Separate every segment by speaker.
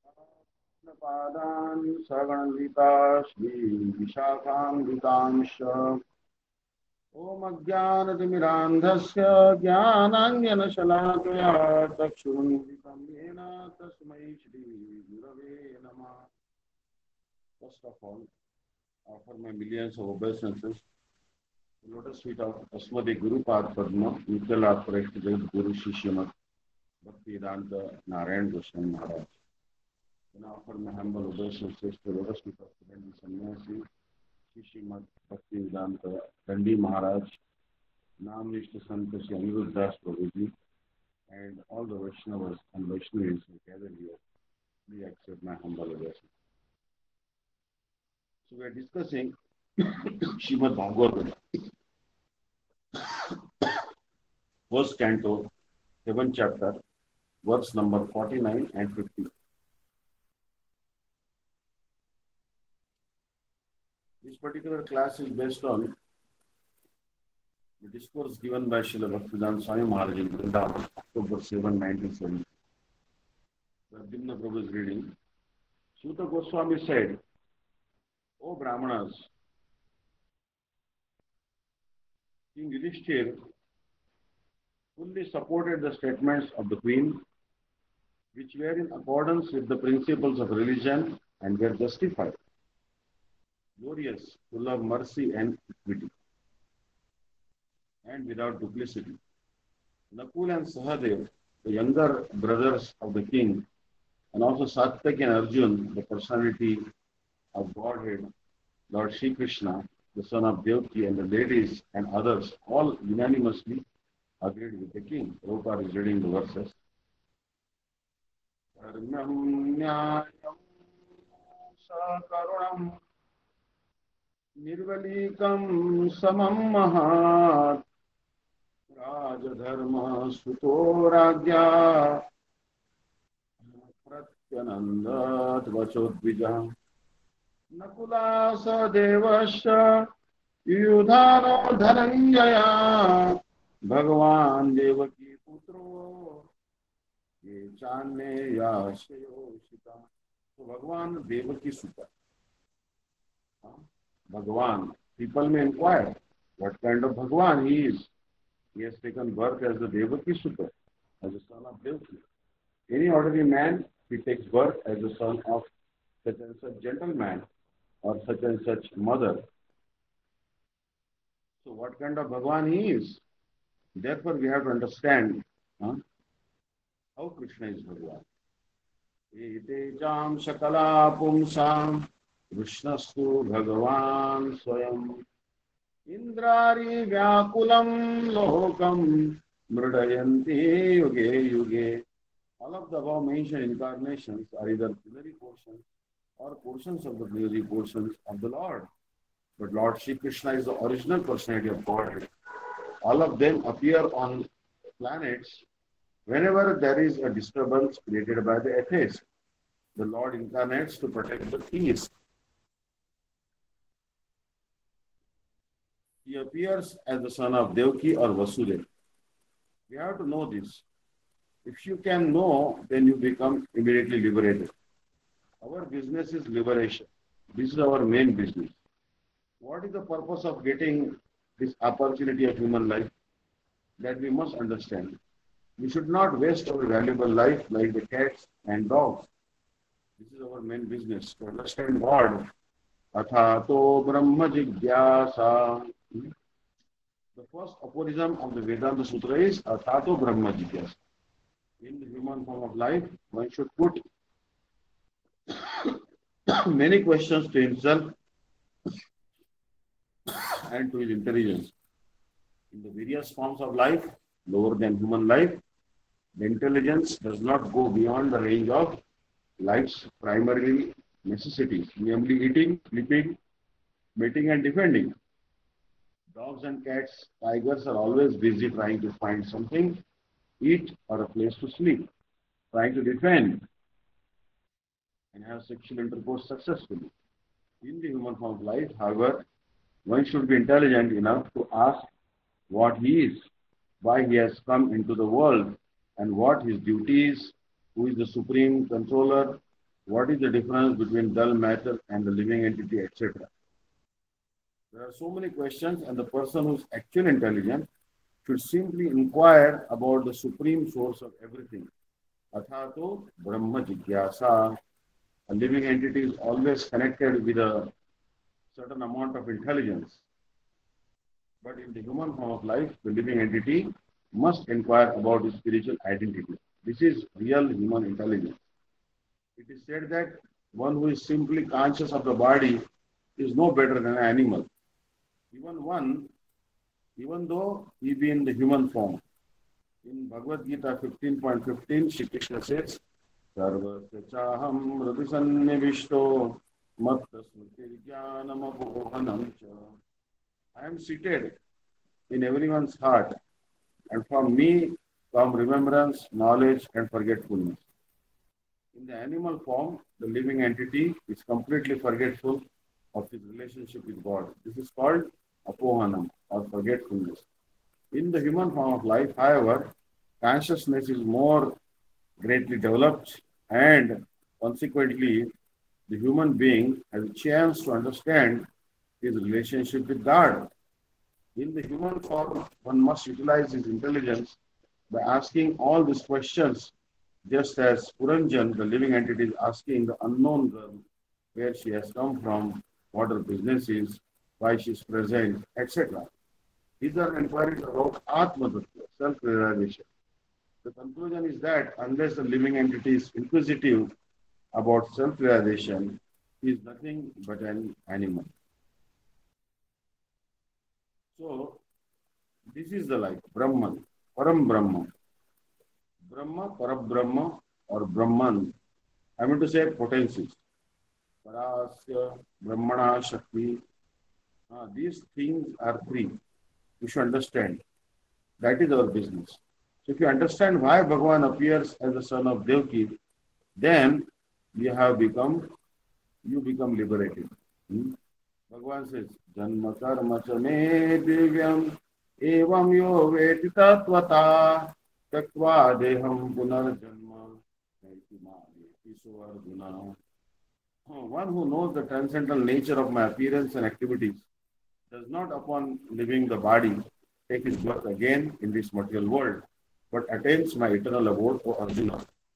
Speaker 1: पादान् सगणविता श्रीविशाखान्वितांश ॐ अज्ञानतिमिरान्धस्य ज्ञानाञ्जनशलाकया चक्षुरुन्मिलितं येन तस्मै श्रीगुरवे नमः. First of all, offer my millions of obeisances to lotus feet of Asmadi Guru Pad Padma, Nityal Apresh Guru Shishyamat Bhaktivedanta Narayan Goswami Maharaj. And offer my humble obeisances to lotus feet of Surendi Sannyasi Shishyamat Bhaktivedanta Dandi Maharaj, Namnishta Sant Shri Aniruddha Das Prabhuji, and all the Vaishnavas and Vaishnavis who gathered here. Please accept my humble obeisance. So we are discussing Srimad Bhagavatam, first canto, 7th chapter, verse number 49 and 50. This particular class is based on the discourse given by Srila Bhaktivedanta Swami Maharaj in Vrindavan, October 7, 1970. Pradyumna Prabhu is reading. Suta Goswami said, O Brahmanas, King Yudhishthir fully supported the statements of the queen, which were in accordance with the principles of religion and were justified, glorious, full of mercy and equity, and without duplicity. Nakul and Sahadev, the younger brothers of the king, and also Satyaki and Arjun, the personality of Godhead, Lord Sri Krishna, the son of Devaki, and the ladies and others, all unanimously agreed with the king. Prabhupada is reading the verses. Dharmam nyayam sakaranam nirvalikam samam mahat rajadharma suto ragya pratyanandat vachotvijam Nakula Sadevasya Yudhano Dhananjaya Bhagavan Devaki Putro Ye Channe Yashayo Sita. So Bhagavan Devaki Sutta. Bhagavan. People may inquire what kind of Bhagavan he is. He has taken birth as the Devaki Sutta, as the son of Devaki. Any ordinary man, he takes birth as the son of such and such gentleman or such and such mother. So what kind of Bhagavan he is? Therefore we have to understand how Krishna is Bhagavan. Ete jam shakala pumsam Krishnastu Bhagavan swayam Indrari vyakulam lohokam mridayanti yuge yuge. All of the above mentioned incarnations are either plenary portions or portions of the plenary portions of the Lord. But Lord Sri Krishna is the original personality of Godhead. All of them appear on planets whenever there is a disturbance created by the atheist. The Lord incarnates to protect the peace. He appears as the son of Devaki or Vasudeva. We have to know this. If you can know, then you become immediately liberated. Our business is liberation. This is our main business. What is the purpose of getting this opportunity of human life? That we must understand. We should not waste our valuable life like the cats and dogs. This is our main business. To understand God. Athato Brahma Jigyasa. The first aphorism of the Vedanta Sutra is Athato Brahma Jigyasa. In the human form of life, one should put many questions to himself and to his intelligence. In the various forms of life, lower than human life, the intelligence does not go beyond the range of life's primary necessities, namely eating, sleeping, mating, and defending. Dogs and cats, tigers are always busy trying to find something, eat, or a place to sleep, trying to defend and have sexual intercourse successfully. In the human form of life, however, one should be intelligent enough to ask what he is, why he has come into the world, and what his duty is, who is the supreme controller, What is the difference between dull matter and the living entity, etc.? There are so many questions, and the person who is actually intelligent should simply inquire about the supreme source of everything. Athato Brahma Jigyasa. A living entity is always connected with a certain amount of intelligence. But in the human form of life, the living entity must inquire about his spiritual identity. This is real human intelligence. It is said that one who is simply conscious of the body is no better than an animal. Even though he be in the human form. In Bhagavad Gita 15.15, Shri Krishna says, Sarvasya chaham hridisannivishto matta smritirjnanam apohanam cha. I am seated in everyone's heart, and from me come remembrance, knowledge, and forgetfulness. In the animal form, the living entity is completely forgetful of his relationship with God. This is called apohanam, or forgetfulness. In the human form of life, however, consciousness is more greatly developed, and consequently, the human being has a chance to understand his relationship with God. In the human form, one must utilize his intelligence by asking all these questions, just as Puranjan, the living entity, is asking the unknown girl where she has come from, what her business is, why she is present, etc. These are inquiries about Atma Tattva, self-realization. The conclusion is that unless the living entity is inquisitive about self-realization, he is nothing but an animal. So, this is the life, Brahman, Param Brahma. Brahma, Parabrahma, or Brahman. I mean to say potencies. Parasya, Brahmana, Shakti. These things are three. You should understand. That is our business. So if you understand why Bhagavan appears as the son of Devki, then you become liberated. Bhagavan says, Janma karma cha me divyam evam yo veti tattvata tattva deham punarjanma naiti so Arjuna. One who knows the transcendental nature of my appearance and activities does not, upon leaving the body, take his birth again in this material world, but attains my eternal abode, O Arjuna.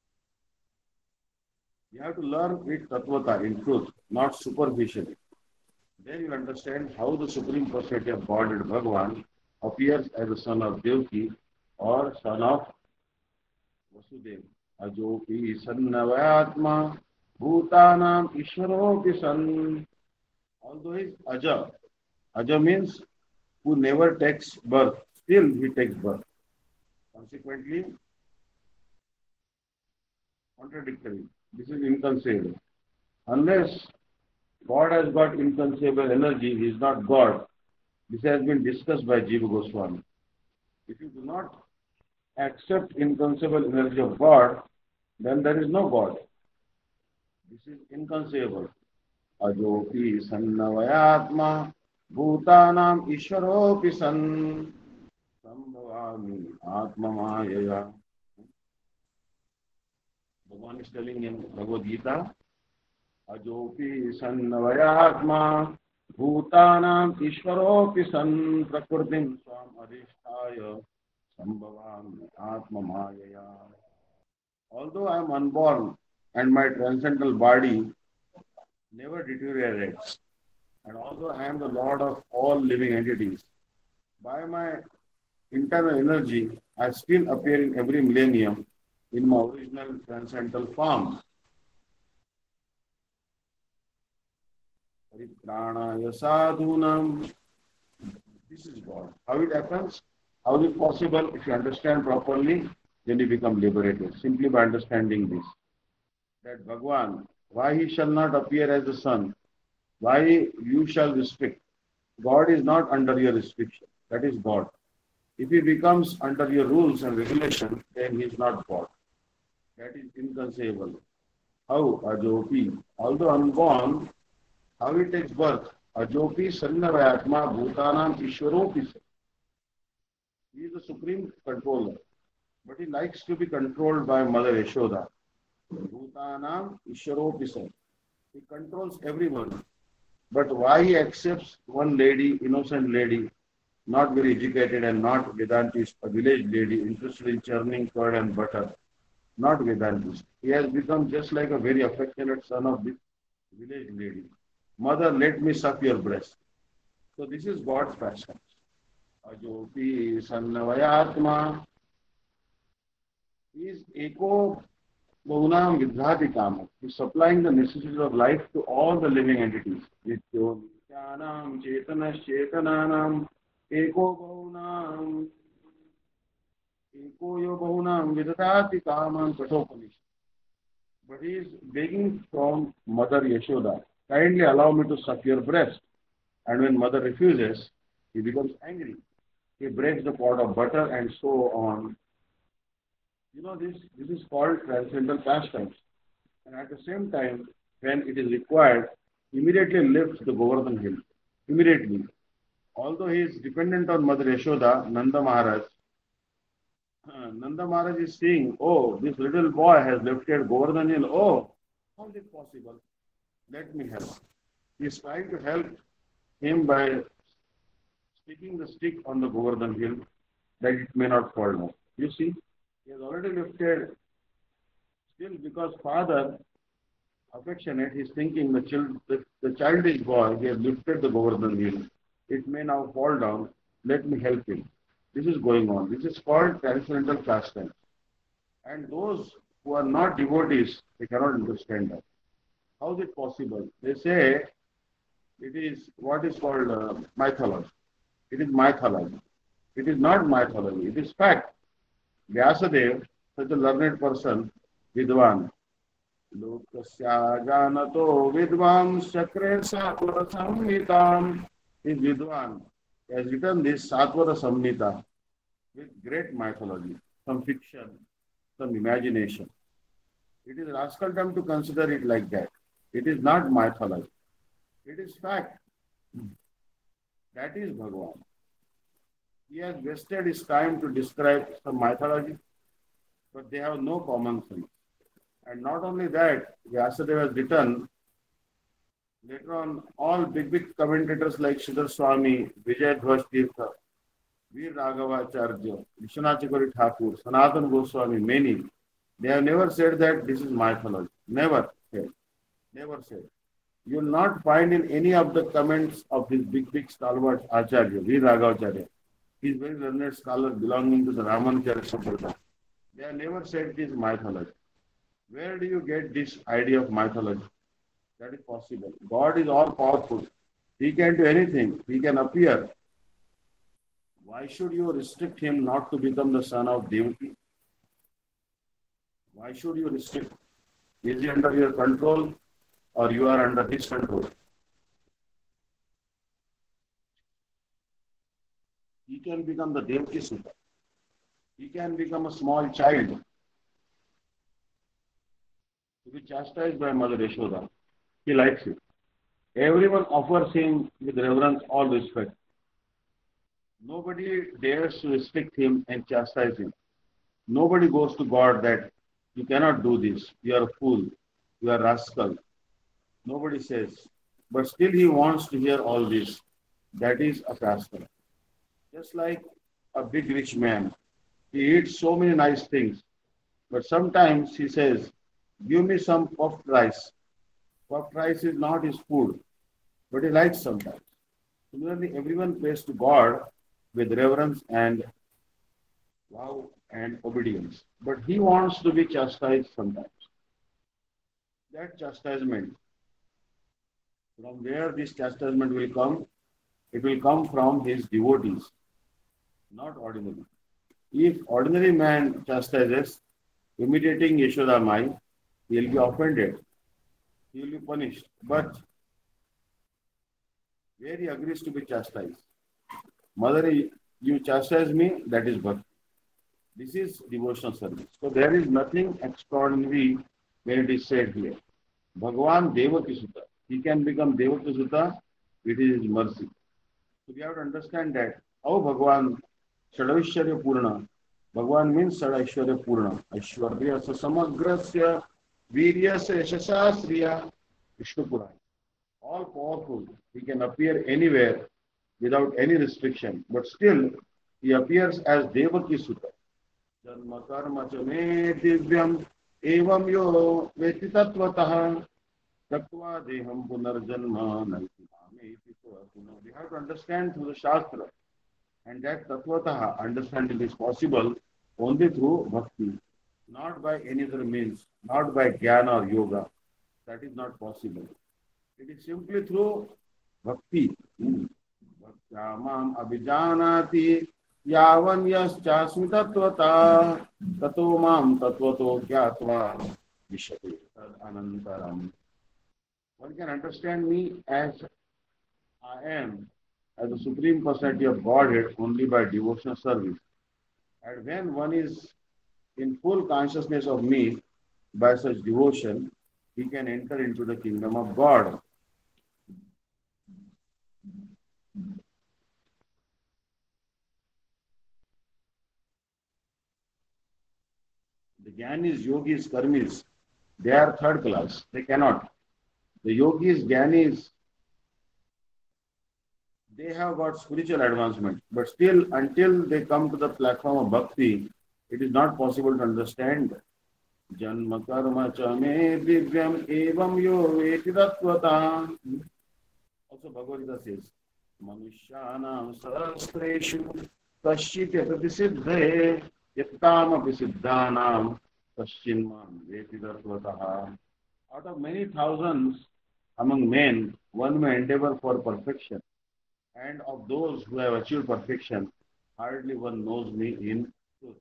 Speaker 1: You have to learn it tattvata, in truth, not superficially. Then you understand how the Supreme Personality of Godhead Bhagavan appears as the son of Devki or son of Vasudeva. Ajopi sannavayatma bhutanam ishvaropi san. Although he is Aja. Aja means who never takes birth. Still he takes birth. Consequently, contradictory. This is inconceivable. Unless God has got inconceivable energy, he is not God. This has been discussed by Jiva Goswami. If you do not accept inconceivable energy of God, then there is no God. This is inconceivable. Ajopi sannavayatma bhutanam ishvaropi san sambhavami atma mayaya. Bhagavan is telling in Bhagavad Gita, Ajopi sannavayatma bhutanam ishvaropi san prakritim swam adhisthaya sambhavami atma mayaya. Although I am unborn and my transcendental body never deteriorates, and although I am the Lord of all living entities, by my internal energy, I still appear in every millennium in my original transcendental form. Paripranaya sadhunam. This is God. How it happens? How is it possible? If you understand properly, then you become liberated. Simply by understanding this. That Bhagavan, why he shall not appear as the sun? Why you shall restrict? God is not under your restriction. That is God. If he becomes under your rules and regulations, then he is not God. That is inconceivable. How? Ajopi. Although unborn, how he takes birth? Ajopi sannavayatma bhutanam ishvaropi. He is the supreme controller. But he likes to be controlled by Mother Yashoda. Bhutanam Ishwaropisa. He controls everyone. But why he accepts one lady, innocent lady, not very educated and not Vedantist, a village lady interested in churning curd and butter, not Vedantist. He has become just like a very affectionate son of this village lady. Mother, let me suck your breast. So this is God's passion. Ajopi Sannavayatma is Eko Bahunam Vidhati Kama. He is supplying the necessities of life to all the living entities. Nityo Nityanam Chetanas Chetananam Eko Bahunam Eko Yo Bahunam Vidhati Kamam Kathopanishad. But he is begging from Mother Yashoda, kindly allow me to suck your breast. And when mother refuses, he becomes angry. He breaks the pot of butter and so on. You know, this is called transcendental pastimes. And at the same time, when it is required, immediately lifts the Govardhan hill. Immediately. Although he is dependent on Mother Yashoda, Nanda Maharaj is seeing, oh, this little boy has lifted Govardhan hill. Oh, how is it possible? Let me help. He is trying to help him by sticking the stick on the Govardhan hill that it may not fall down. You see, he has already lifted, still because father, affectionate, he is thinking the childish boy, he has lifted the Govardhan hill. It may now fall down. Let me help him. This is going on. This is called transcendental pastime. And those who are not devotees, they cannot understand that. How is it possible? They say it is what is called mythology. It is mythology. It is not mythology. It is fact. Vyasadeva, such a learned person, Vidwan, Lokasya Janato Vidvam Sakre Satvara Samhitam, is Vidwan. He has written this Satvara Samhita with great mythology, some fiction, some imagination. It is rascaldom to consider it like that. It is not mythology. It is fact. That is Bhagavan. He has wasted his time to describe some mythology, but they have no common sense. And not only that, Vyasadeva has written, later on, all big commentators like Sridhar Swami, Vijay Dhwaj Tirtha, Veer Raghavacharya, Vishwanath Chakravarti Thakur, Sanatana Goswami, many, they have never said that this is mythology. Never said. Never said. You will not find in any of the comments of this big stalwart Acharya, Veer Raghavacharya. He is very learned scholar belonging to the Ramanujacharya Sampradaya. They have never said this mythology. Where do you get this idea of mythology? That is possible. God is all powerful. He can do anything. He can appear. Why should you restrict him not to become the son of Devaki? Why should you restrict? Is he under your control or you are under his control? He can become the Devaki Sutta. He can become a small child to be chastised by Mother Yashoda. He likes it. Everyone offers him with reverence, all respect. Nobody dares to restrict him and chastise him. Nobody goes to God that you cannot do this. You are a fool. You are a rascal. Nobody says. But still he wants to hear all this. That is a pastor. Just like a big rich man. He eats so many nice things. But sometimes he says, give me some puffed rice. Puffed rice is not his food, but he likes sometimes. Similarly, everyone prays to God with reverence and love and obedience. But he wants to be chastised sometimes. That chastisement, from where this chastisement will come, it will come from his devotees, not ordinary. If ordinary man chastises, imitating Yashoda Mai, he will be offended. He will be punished. But where he agrees to be chastised. Mother, you chastise me, that is bhakti. This is devotional service. So there is nothing extraordinary when it is said here. Bhagavan Devaki Sutta. He can become Devaki Sutta, it is his mercy. So we have to understand that how Bhagavan Shadaishwarya Purna. Bhagavan means Shadaishwarya Purna. Aishwarya Samagrasya Viryasya Yashasasriya, Vishnu Purana. All powerful. He can appear anywhere without any restriction. But still, he appears as Devaki Sutta. Janma karma cha me divyam evam yo veti tatvatah tattva deham punarjanma naiti mame iti swapuna. We have to understand through the Shastra. And that tatvatah understanding is possible only through bhakti, not by any other means, not by jnana or yoga. That is not possible. It is simply through bhakti. Bhaktyamam abhijanati yavan yaschasmi tattvata tato mam tattvato gyatva vishati anantaram. One can understand me as I am, as the Supreme Personality of Godhead only by devotional service. And when one is in full consciousness of me by such devotion, he can enter into the kingdom of God. The Jnanis, Yogis, Karmis, they are third class. They cannot. The Yogis, Jnanis, they have got spiritual advancement. But still, until they come to the platform of bhakti, it is not possible to understand. Janma karma cha me divyam evam yo veti tattvata. Also Bhagavad Gita says, Manushyanam sahasreshu kaschit yatati siddhe yattam api siddhanam kaschinman veti tattvataha. Out of many thousands among men, one may endeavor for perfection. And of those who have achieved perfection, hardly one knows me in truth.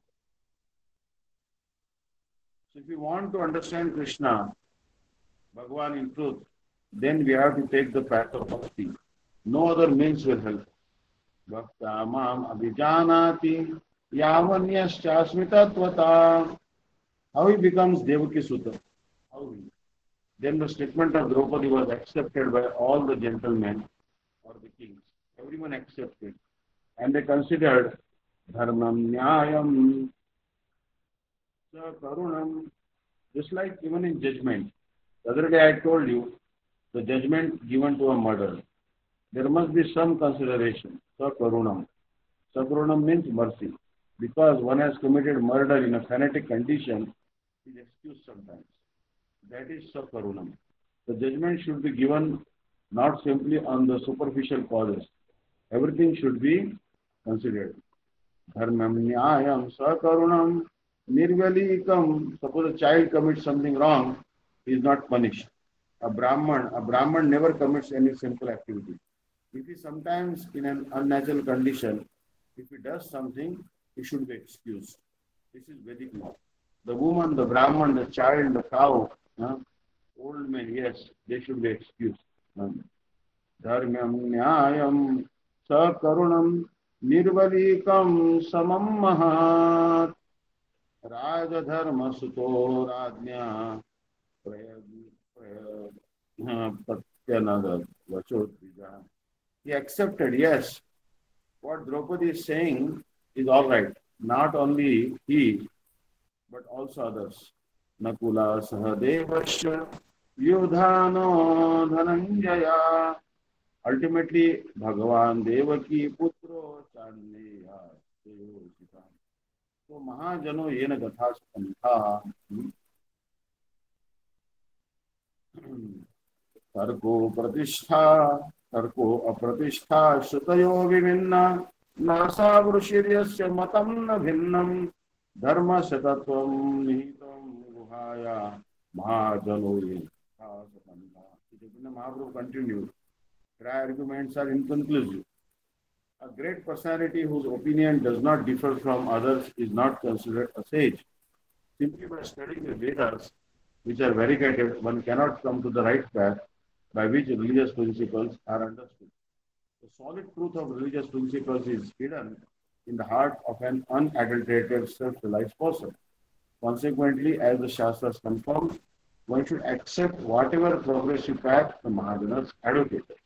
Speaker 1: So if we want to understand Krishna, Bhagavan in truth, then we have to take the path of bhakti. No other means will help. Bhakta mam abhijanati yavanyaschasmi tattvata. How he becomes Devaki Sutta? How he? Then the statement of Draupadi was accepted by all the gentlemen or the kings. Everyone accepted. And they considered dharmam nyayam sa karunam. Just like even in judgment. The other day I told you, the judgment given to a murder. There must be some consideration. Sakarunam. Sakarunam means mercy. Because one has committed murder in a fanatic condition, he is excused sometimes. That is Sakarunam. The judgment should be given not simply on the superficial causes. Everything should be considered. Dharmam nyayam sakarunam nirvalikam. Suppose a child commits something wrong, he is not punished. A Brahman never commits any sinful activity. If he sometimes in an unnatural condition, if he does something, he should be excused. This is Vedic law. The woman, the Brahman, the child, the cow, old men, yes, they should be excused. Dharmam nyayam sakarunam nirvalikam samam mahat raja dharma suto rajnya he accepted, yes. What Draupadi is saying is all right. Not only he, but also others. Nakula Sahadevasya Yudhano Dhananjaya. Ultimately, Bhagavan Devaki Putro Chandeya. So Mahajano Yena Gatha Spantha. तर्को अप्रतिष्ठा श्रुतयो विभिन्ना नासा वृषिर्यस्य मतं न भिन्नं धर्मस्य तत्त्वं निहितं गुहाया महाजनो यथा सपन्था. Chaitanya Mahaprabhu continued, prior arguments are inconclusive. A great personality whose opinion does not differ from others is not considered a sage. Simply by studying the Vedas, which are variegated, one cannot come to the right path by which religious principles are understood. The solid truth of religious principles is hidden in the heart of an unadulterated, self-realized person. Consequently, as the Shastras confirm, one should accept whatever progressive path the Mahajanas advocated.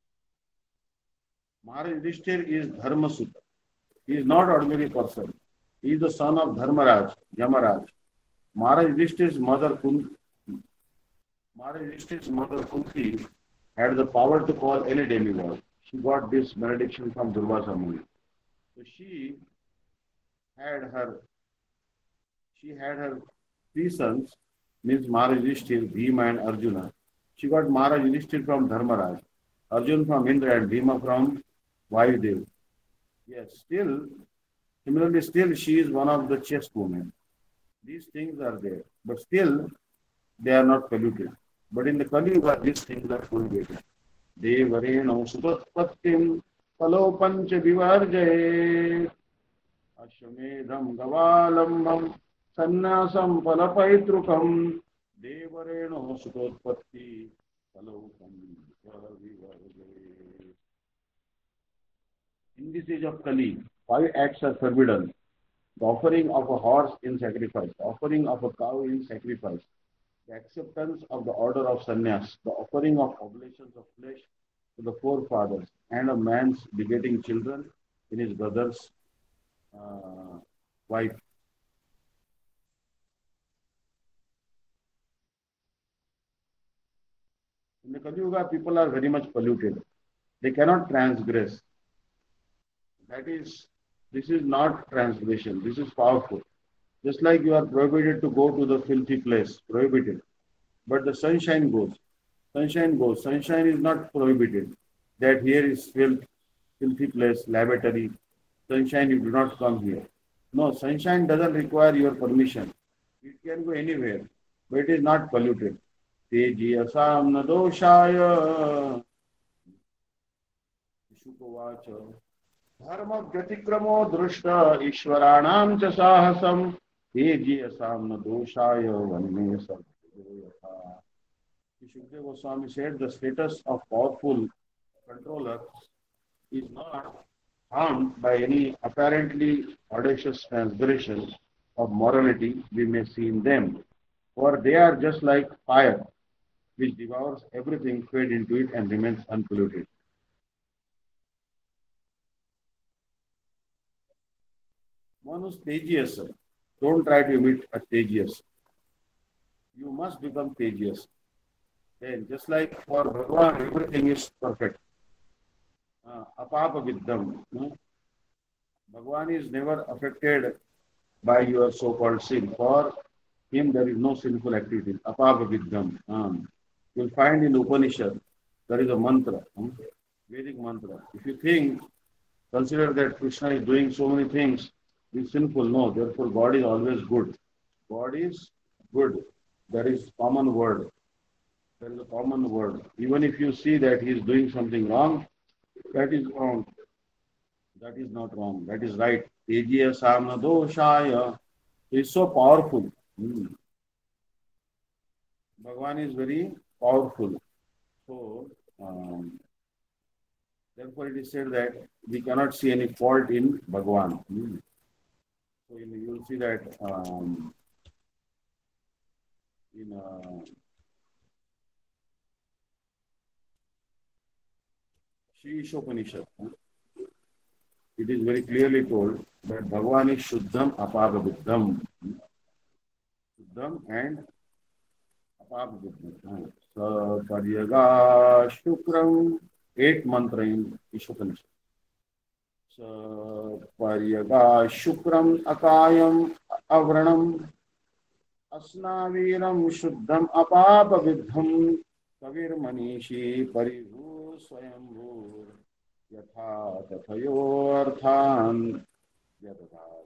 Speaker 1: Maharaj Yudhishthir is Dharma Sutta. He is not ordinary person. He is the son of Dharmaraj, Yamaraj. Maharaj Yudhishthir's mother Kunti had the power to call any demigod. She got this benediction from Durvasa Muni. So had her she had her three sons, means Maharaj Yudhishthir, Bhima and Arjuna. She got Maharaj Yudhishthir from Dharmaraj, Arjun from Indra and Bhima from Vayudev. Yes, similarly, she is one of the chaste women. These things are there, but still they are not polluted. But in the Kali Yuga, these things are polluted. Devareno sutotpattim palopancha vivarjaye ashwamedham gavalambam sannasam palapaitrukam devareno sutotpatti palopancha vivarjaye. In this age of Kali, 5 acts are forbidden: the offering of a horse in sacrifice, the offering of a cow in sacrifice, the acceptance of the order of sannyas, the offering of oblations of flesh to the forefathers, and a man's begetting children in his brother's wife. In the Kali Yuga, people are very much polluted. They cannot transgress. This is not transgression. This is powerful. Just like you are prohibited to go to the filthy place, prohibited. But the sunshine goes. Sunshine goes. Sunshine is not prohibited. That here is filthy place, lavatory. Sunshine, you do not come here. No, sunshine doesn't require your permission. It can go anywhere, but it is not polluted. Teji asam nadoshaya. Shukovacha. Dharma vyatikramo drushta ishwaranam cha sahasam teji asam nadoshaya vanme sarvayatha. Shukdev Goswami said the status of powerful controller is not harmed by any apparently audacious transgression of morality we may see in them, for they are just like fire, which devours everything fed into it and remains unpolluted. One who's tejious, don't try to imit a tejious. You must become tejious. Then, just like for Bhagavan, everything is perfect. Apapa viddham. Bhagavan is never affected by your so-called sin. For him, there is no sinful activity. Apapa viddham. You'll find in Upanishad, there is a mantra, Vedic mantra. If you consider that Krishna is doing so many things, it's sinful. No, therefore God is always good. God is good. There is common word. There is a common word. Even if you see that he is doing something wrong, that is wrong. That is not wrong. That is right. Tejiya samna doshaya. He is so powerful. Bhagavan is very powerful. So, therefore it is said that we cannot see any fault in Bhagavan. So you will see that in Shri Ishopanishad, it is very clearly told that Bhagavan is Shuddham Apagaviddham. Shuddham and Apagaviddham. So, Paryaga Shukram, 8th mantra in Ishopanishad. So, Paryaga Shukram Akayam Avranam Asnaviram Shuddham Apagaviddham Kavir Manishi Parivu Swayambhur Yatha Tathayorthan Yatha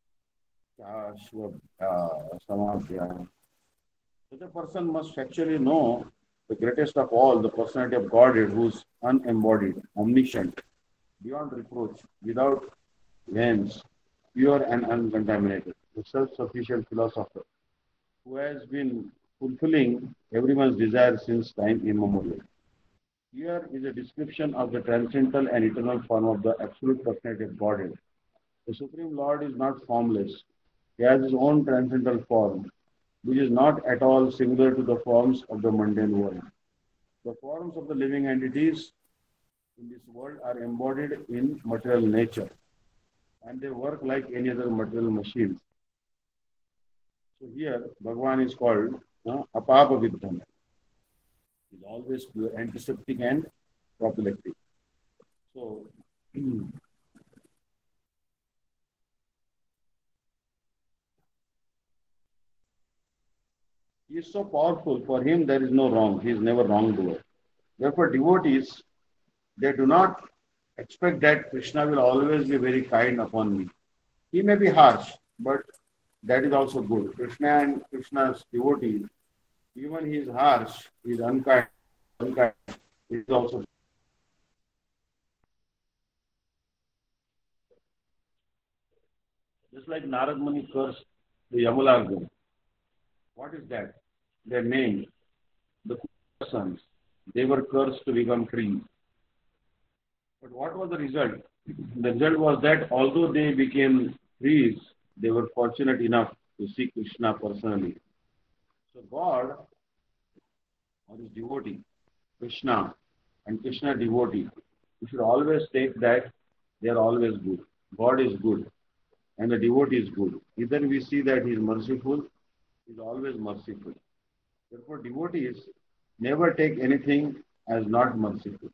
Speaker 1: Shashvabhya Samabhya. Such a person must actually know the greatest of all, the personality of Godhead, who is unembodied, omniscient, beyond reproach, without ends, pure and uncontaminated, the self-sufficient philosopher, who has been fulfilling everyone's desire since time immemorial. Here is a description of the transcendental and eternal form of the absolute personality of Godhead. The Supreme Lord is not formless. He has his own transcendental form, which is not at all similar to the forms of the mundane world. The forms of the living entities in this world are embodied in material nature and they work like any other material machines. So here, Bhagwan is called Apapa Vidhana. He is always antiseptic and prophylactic. So, he is so powerful. For him, there is no wrong. He is never wrongdoer. Therefore, devotees, they do not expect that Krishna will always be very kind upon me. He may be harsh, but that is also good. Krishna and Krishna's devotee, even he is harsh, he is unkind, it is also just like Narad Muni cursed the Yamularjuna. What is that? Their name, the sons, they were cursed to become trees. But what was the result? The result was that although they became trees, they were fortunate enough to see Krishna personally. So God or his devotee, Krishna and Krishna devotee, we should always take that they are always good. God is good and the devotee is good. Either we see that he is merciful, he is always merciful. Therefore, devotees never take anything as not merciful.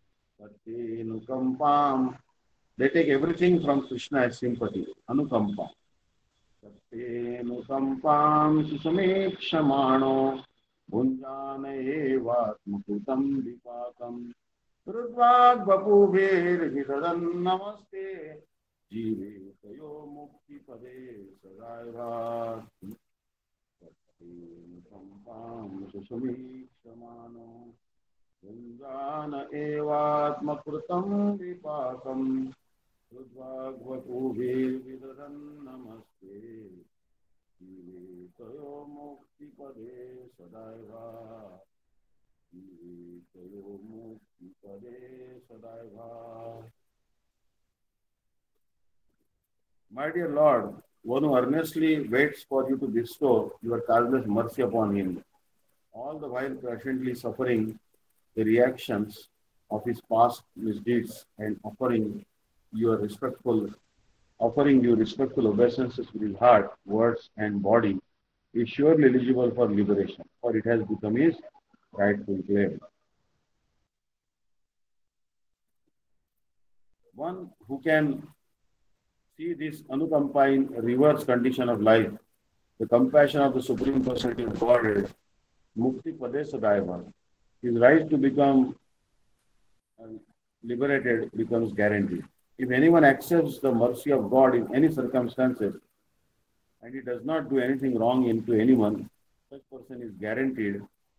Speaker 1: They take everything from Krishna as sympathy. Anukampa. Satyenukampam susamekshamaano bhunjana evatmakutam vipakam rudvad vapubher hidadan namaste jive tayo mukti pade sadaiva satyenukampam susamekshamaano bhunjana evatmakrutam vipakam Rudvagvapubhir vidaran namaste Tayo mukti pade sadaiva Tayo mukti pade sadaiva. My dear Lord, one who earnestly waits for you to bestow your causeless mercy upon him, all the while patiently suffering the reactions of his past misdeeds and offering you respectful obeisances with his heart, words, and body, is surely eligible for liberation, for it has become his rightful claim. One who can see this anukampa in reverse condition of life, the compassion of the Supreme Personality of Godhead, mukti pade sadaiva, his right to become liberated becomes guaranteed. If anyone accepts the mercy of God in any circumstances and he does not do anything wrong to anyone, such person is guaranteed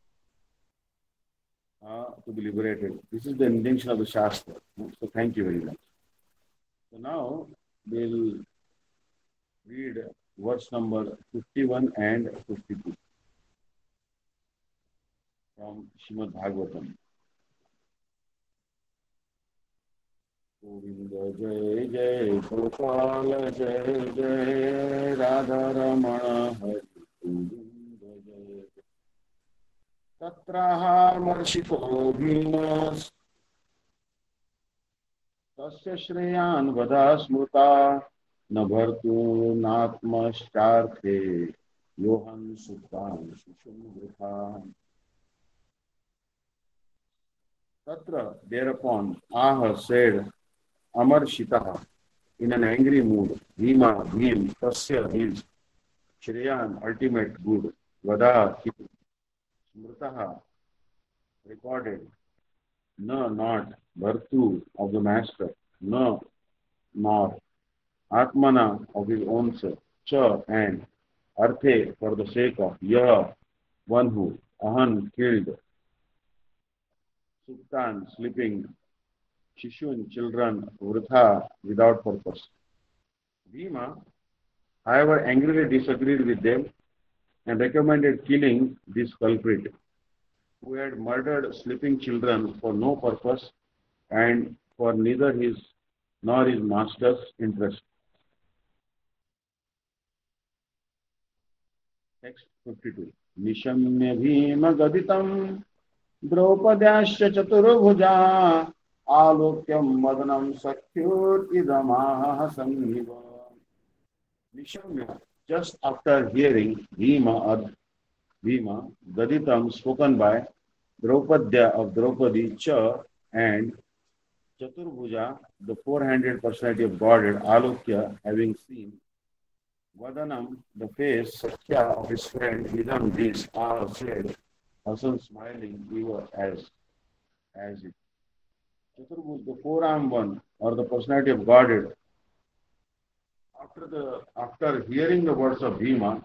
Speaker 1: to be liberated. This is the intention of the Shastra. So thank you very much. So now we'll read verse number 51 and 52 from Srimad Bhagavatam. Govind जय जय गोपाल जय जय राधा रमण हरि गोविंद जय तत्राहर्षितो भीमस् तस्य श्रेयान् वदा स्मृता न भर्तूनात्मश्चार्थे योहन् सुतान् शिशुमृथा. Tatra, thereupon, Aha said, Amarshitaha, in an angry mood, Bhima, Bhim, Tasya, his, Shreyan, ultimate good, Vada, Smritaha, recorded, No, not, Bhartu, of the master, No, nor, Atmana, of his own self, Cha, and, Arthe, for the sake of, Ya, one who, Ahan, killed, Suktan, sleeping, Shishun, children, Vritha, without purpose. Bhima, however, angrily disagreed with them and recommended killing this culprit, who had murdered sleeping children for no purpose and for neither his nor his master's interest. Text 52. Nishamya Bhima Gaditam Draupadyasya Chaturbhuja आलोक्यम मदनम सख्योर्इदमाह संनिव Nishamya. Just after hearing Bhima Gaditam spoken by Draupadya of Draupadi Cha and Chaturbhuja, the four-handed personality of Godhead, Alokya, having seen Vadanam, the face, Sakya of his friend, Idam, this, all said, Hasan smiling, even as it. Chaturbhuj, the four-armed one, or the personality of Godhead, after hearing the words of Bhima,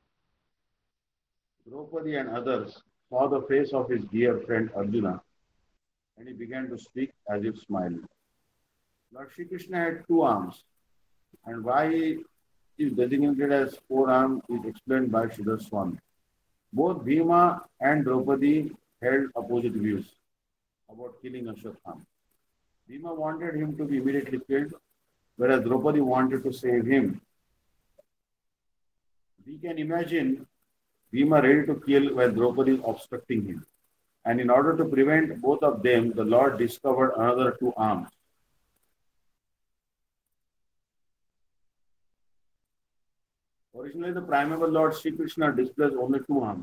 Speaker 1: Draupadi and others saw the face of his dear friend Arjuna, and he began to speak as if smiling. Lord Shri Krishna had two arms, and why he is designated as four arms is explained by Sridhar Swami. Both Bhima and Draupadi held opposite views about killing Ashwatthama. Bhima wanted him to be immediately killed, whereas Draupadi wanted to save him. We can imagine Bhima ready to kill while Draupadi is obstructing him. And in order to prevent both of them, the Lord discovered another two arms. Originally, the primeval Lord Sri Krishna displays only two arms.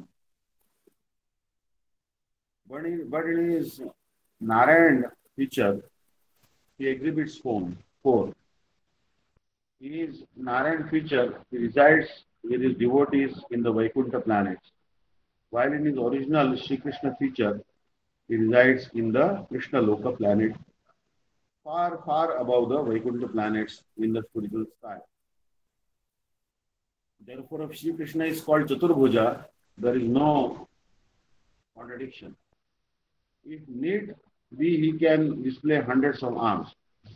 Speaker 1: But in his Narayan feature, he exhibits four. In his Narayan feature, he resides with his devotees in the Vaikuntha planets, while in his original Sri Krishna feature, he resides in the Krishna Loka planet, far, far above the Vaikuntha planets in the spiritual sky. Therefore, if Sri Krishna is called Chaturbhuja, there is no contradiction. If need be, he can display hundreds of arms,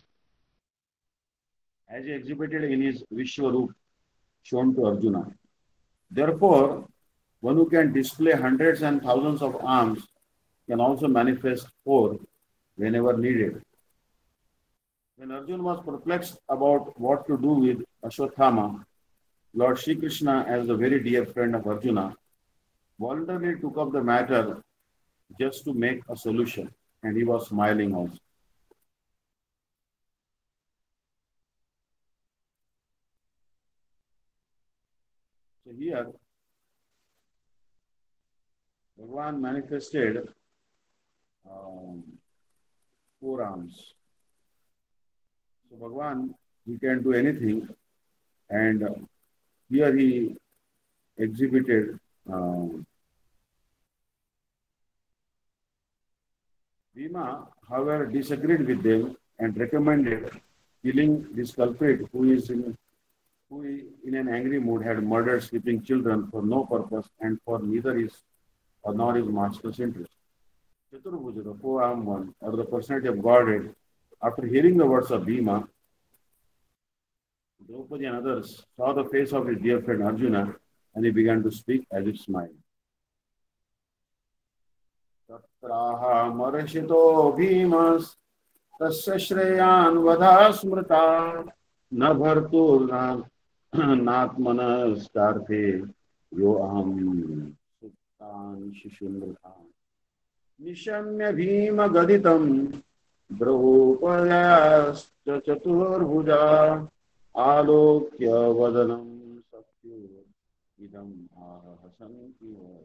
Speaker 1: as he exhibited in his Vishwarup shown to Arjuna. Therefore, one who can display hundreds and thousands of arms can also manifest four whenever needed. When Arjuna was perplexed about what to do with Ashwatthama, Lord Shri Krishna, as a very dear friend of Arjuna, voluntarily took up the matter just to make a solution, and he was smiling also. So here, Bhagavan manifested four arms. So Bhagavan, he can do anything, and here he exhibited Bhima, however, disagreed with them and recommended killing this culprit who in an angry mood had murdered sleeping children for no purpose and for neither his or nor his master's interest. Chaturbhuja, the four-armed one, or the personality of Godhead, after hearing the words of Bhima, Draupadi and others saw the face of his dear friend Arjuna, and he began to speak as if smiling. Tatraha marashito bhimas tasya shreyan vadha smrita na bhartur natmanas karthe yo aham suktan shishundrata nishamya bhima gaditam draupayascha chaturbhuja alokya vadanam sakyo idam ahasankiyo.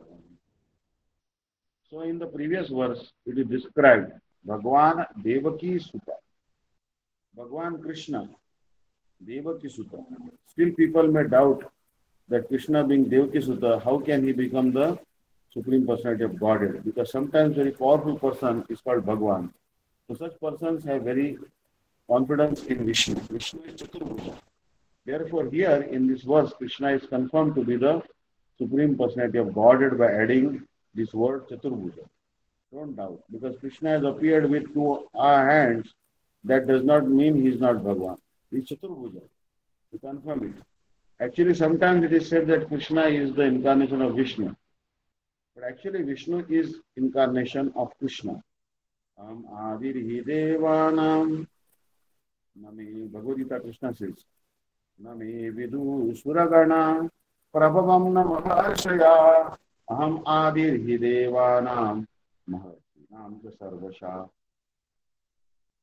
Speaker 1: So in the previous verse, it is described Bhagwan Devaki Sutta, Bhagwan Krishna, Devaki Sutta. Still people may doubt that Krishna being Devaki Sutta, how can he become the Supreme Personality of Godhead? Because sometimes very powerful person is called Bhagwan. So such persons have very confidence in Vishnu. Vishnu is Chaturbhuja. Therefore here in this verse, Krishna is confirmed to be the Supreme Personality of Godhead by adding this word Chaturbhuja. Don't doubt. Because Krishna has appeared with two hands, that does not mean he is not Bhagwan. He is Chaturbhuja. To confirm it. Actually, sometimes it is said that Krishna is the incarnation of Vishnu. But actually, Vishnu is incarnation of Krishna. Adirhi Devanam. Name Bhagavad Gita Krishna says. Name Vidu Suragana. Prabhavam Namaharshaya. Aham Adirhi Devanam. Maharshi Nam Sarvasha.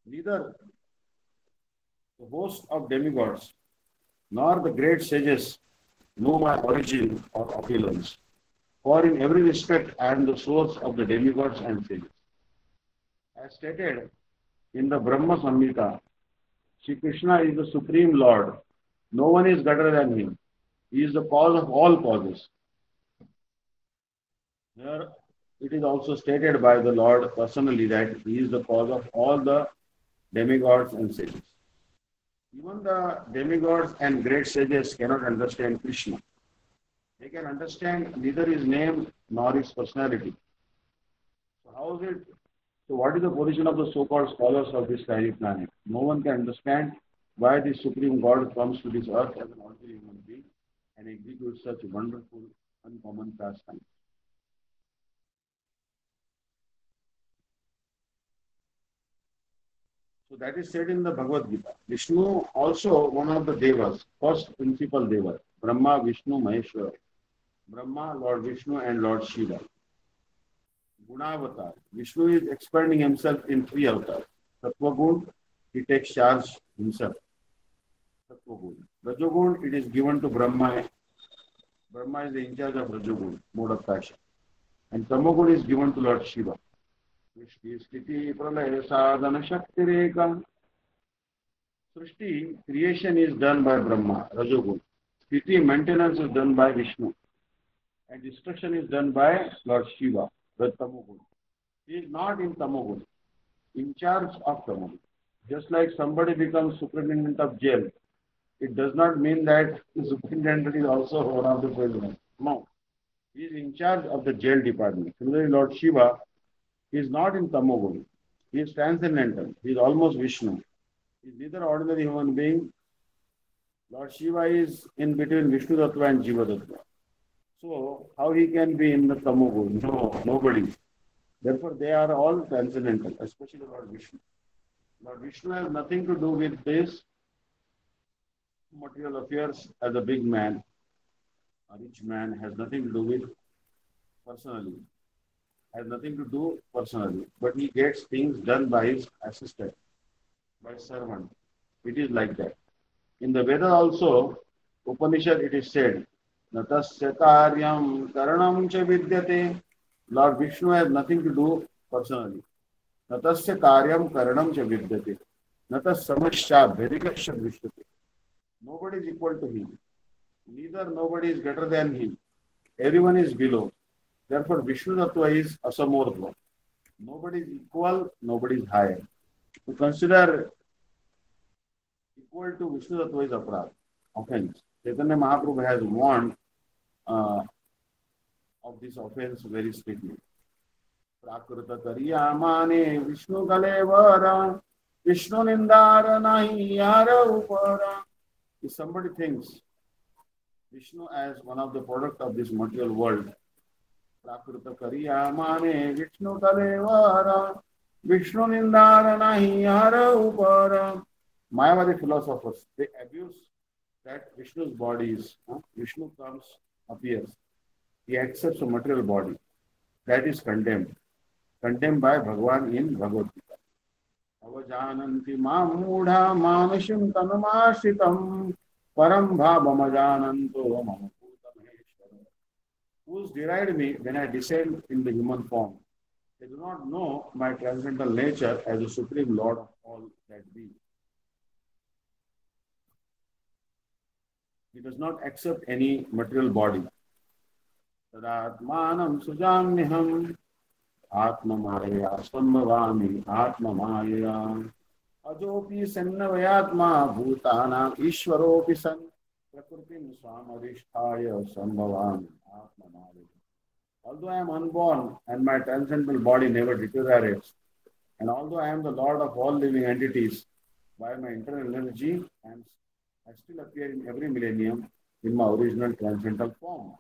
Speaker 1: Neither the host of demigods nor the great sages know my origin or opulence. For in every respect I am the source of the demigods and sages. As stated in the Brahma Samhita, Sri Krishna is the Supreme Lord. No one is better than him. He is the cause of all causes. Here it is also stated by the Lord personally that he is the cause of all the demigods and sages. Even the demigods and great sages cannot understand Krishna. They can understand neither his name nor his personality. So how is it? So what is the position of the so-called scholars of this tiny planet? No one can understand why the Supreme God comes to this earth as an ordinary human being and executes such wonderful, uncommon pastimes. So that is said in the Bhagavad Gita. Vishnu also one of the Devas, first principal Deva, Brahma, Vishnu, Maheshwara. Brahma, Lord Vishnu and Lord Shiva. Gunavatar. Vishnu is expanding himself in three avatars. Sattva he takes charge himself. Sattva Rajogun, it is given to Brahma. Brahma is in charge of Rajogun, mode of passion. And Tamogun is given to Lord Shiva. Srishti, Sthiti, Pralaya, Sadhana, Shakti, Reka. Srishti, creation is done by Brahma, Rajogun. Sthiti, maintenance is done by Vishnu. And destruction is done by Lord Shiva, the Tamogun. He is not in Tamogun, in charge of Tamogun. Just like somebody becomes superintendent of jail, it does not mean that the superintendent is also one of the prisoners. No. He is in charge of the jail department. Similarly, Lord Shiva is not in Tamogun. He is transcendental. He is almost Vishnu. He is neither ordinary human being. Lord Shiva is in between Vishnu Tattva and Jiva Tattva. So, how he can be in the Tamogun? No, nobody. Therefore, they are all transcendental, especially Lord Vishnu. Lord Vishnu has nothing to do with this material affairs as a big man. A rich man has nothing to do with personally. Has nothing to do personally. But he gets things done by his assistant, by servant. It is like that. In the Veda also, Upanishad, it is said, Natasya karyam karanam cha vidyate. Lord Vishnu has nothing to do personally. Natasya karyam karanam cha vidyate. Natas samasya bhedikasya vishyate. Nobody is equal to him. Neither nobody is greater than him. Everyone is below. Therefore, Vishnu Tattva is asamordhva. Nobody is equal, nobody is higher. To consider equal to Vishnu Tattva is aparadha, offense. Chaitanya Mahaprabhu has warned of this offense very strictly. Prakrita kariya mane Vishnu kalevara Vishnu nindara nahi yara upara. If somebody thinks Vishnu as one of the product of this material world, Prakrita kariya mane Vishnu kalevara Vishnu nindara nahi yara upara. Mayavadi philosophers, they abuse that Vishnu's body is, Vishnu comes, appears. He accepts a material body. That is condemned. Condemned by Bhagavan in Bhagavad Gita. Avajananti mamudha manashim tanumashritam param bhavamajananto mamaputta. Who's derived me when I descend in the human form? They do not know my transcendental nature as the Supreme Lord of all that be. He does not accept any material body. Tadatmanam sujamniham atma maya sambhavami atma maya ajopi sannavayatma bhutana ishvaropi san prakritim swamadhisthaya sambhavami atma maya. Although I am unborn and my transcendental body never deteriorates, and although I am the Lord of all living entities, by my internal energy, I still appear in every millennium in my original transcendental form.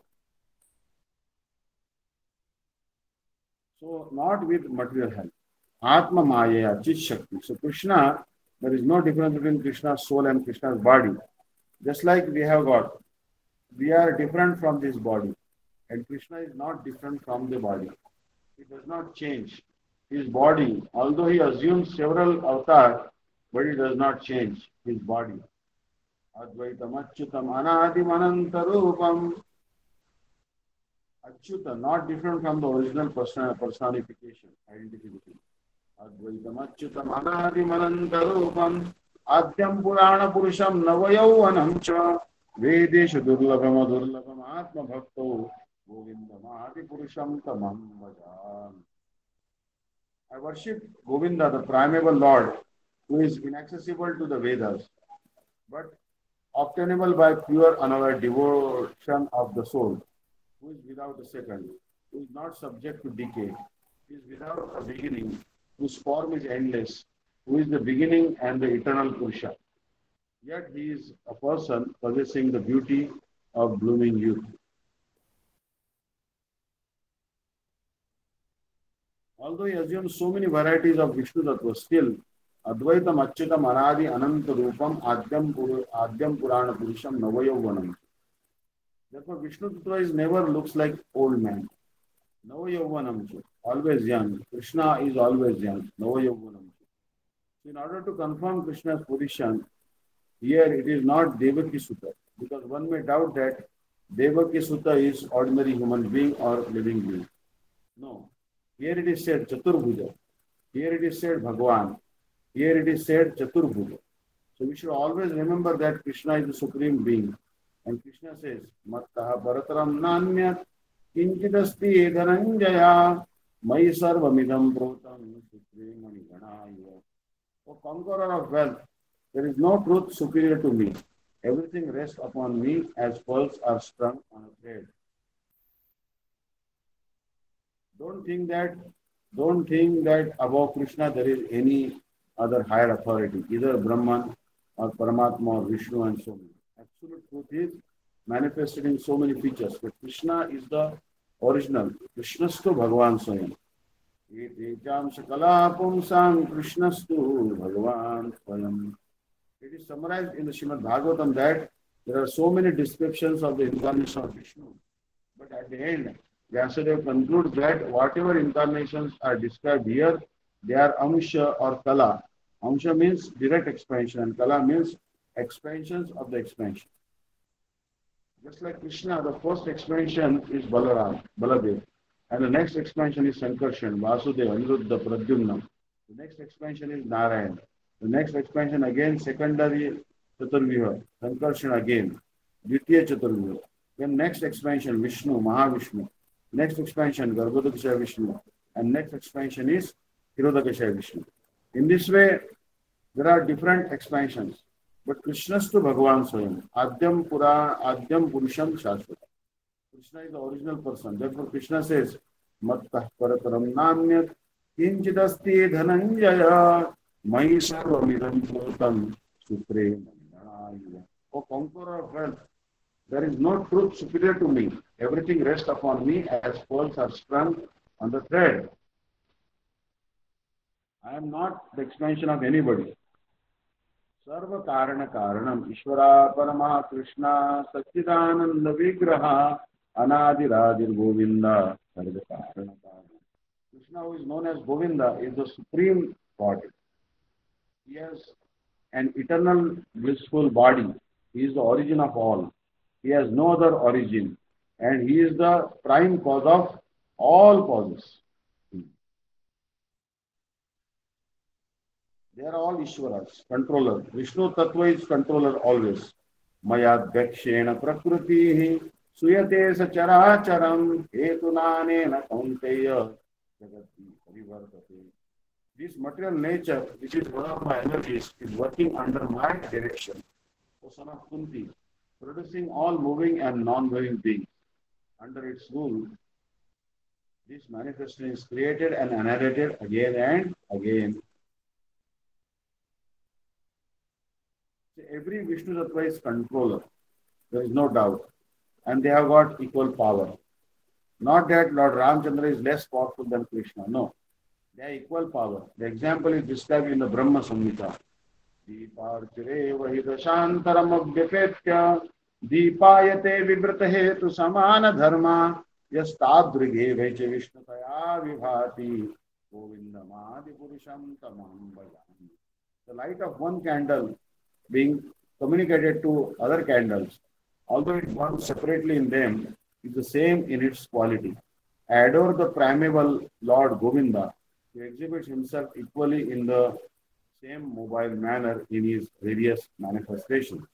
Speaker 1: So, not with material help. Atma Maya, Chit Shakti. So, Krishna, there is no difference between Krishna's soul and Krishna's body. Just like we have got, we are different from this body. And Krishna is not different from the body. He does not change. his body, although he assumes several avatars, but he does not change his body. Advaitam Achyutam Anadim Anantarupam. Achyuta, not different from the original personification, identification. Advaitam Achyutam Anadim Anantarupam. Adyam Purana Purusham Navayauvanam Cha. Vedeshu Durlabham Durlabham Atma Bhakto. Govindam Adi Purusham Tamam Bhajan. I worship Govinda, the primeval Lord, who is inaccessible to the Vedas, but obtainable by pure unaware devotion of the soul, who is without a second, who is not subject to decay, who is without a beginning, whose form is endless, who is the beginning and the eternal Purusha. Yet he is a person possessing the beauty of blooming youth. Although he assumes so many varieties of Vishnu Tattva, still Advaitam Achyutam Anadi Ananta Rupam Adyam Purana Purusham Navayauvanam. Therefore, Vishnu Tattva is never looks like old man. Navayauvanam, always young. Krishna is always young. Navayauvanam. In order to confirm Krishna's position, here it is not Devaki Sutta, because one may doubt that Devaki Sutta is ordinary human being or living being. No. Here it is said Chaturbhuja. Here it is said Bhagwan. Here it is said Chaturbhuja. So we should always remember that Krishna is the supreme being. And Krishna says, Mattaha Bharataram Nanyat Kinchidasti Dhananjaya Mai Sarvamidam Protam Supremani Ganaya. O conqueror of wealth, there is no truth superior to me. Everything rests upon me as pearls are strung on a thread. Don't think that above Krishna there is any other higher authority, either Brahman or Paramatma or Vishnu and so on. Absolute truth is manifested in so many features. But Krishna is the original. Krishnastu Bhagavan Swayam. Etejam Shakala Pumsam Krishnastu Bhagavan Swayam. It is summarized in the Srimad Bhagavatam that there are so many descriptions of the incarnation of Vishnu. But at the end, Vyasadeva concludes that whatever incarnations are described here, they are Amsha or Kala. Amsha means direct expansion and Kala means expansions of the expansion. Just like Krishna, the first expansion is Baladev. And the next expansion is Sankarshan, Vasudeva, Aniruddha, Pradyumna. The next expansion is Narayan. The next expansion again, secondary Chaturvyuha, Sankarshan again, Dvitiya Chaturvyuha. Then next expansion, Vishnu, Mahavishnu. Next expansion, Garbhodakasaya Vishnu. And next expansion is Hirodakasaya Vishnu. In this way, there are different expansions. But Krishnastu Bhagavan Swayam, Adyam Purusham Shashvata. Krishna is the original person. Therefore, Krishna says, Mattah Parataram Namyat Kinchidasti Dhananjaya Mai Sarvamidam Bhutam Supremam. O conqueror of wealth, there is no truth superior to me. Everything rests upon me as pearls are strung on the thread. I am not the expansion of anybody. Sarva Karana Karanam Ishvara Parama Krishna Satchidananda Vigraha Anadiradir Govinda Sarva Karana Karanam. Krishna, who is known as Govinda, is the supreme body. He has an eternal blissful body. He is the origin of all. He has no other origin. And he is the prime cause of all causes. They are all Ishwaras, controller. Vishnu Tattva is controller always. Mayad Bhakshena Prakriti Suyate Sacharacharam Hetunanena Kaunteya Jagati Parivartate. This material nature, which is one of my energies, is working under my direction. O son of Kunti, producing all moving and non-moving beings. Under its rule, this manifestation is created and annihilated again and again. So every Vishnu Tattva is controller. There is no doubt. And they have got equal power. Not that Lord Ramchandra is less powerful than Krishna. No. They are equal power. The example is described in the Brahma Samhita. Deeparchire vahidashantaram abhyapetya Deepayate vibrata hetu samana dharma Yastadrige veche vishnutaya vibhati Govindamadi Purusham Tamam Bhajami. The light of one candle being communicated to other candles, although it burns separately in them, is the same in its quality. I adore the primeval Lord Govinda, who exhibits himself equally in the same mobile manner in his various manifestations.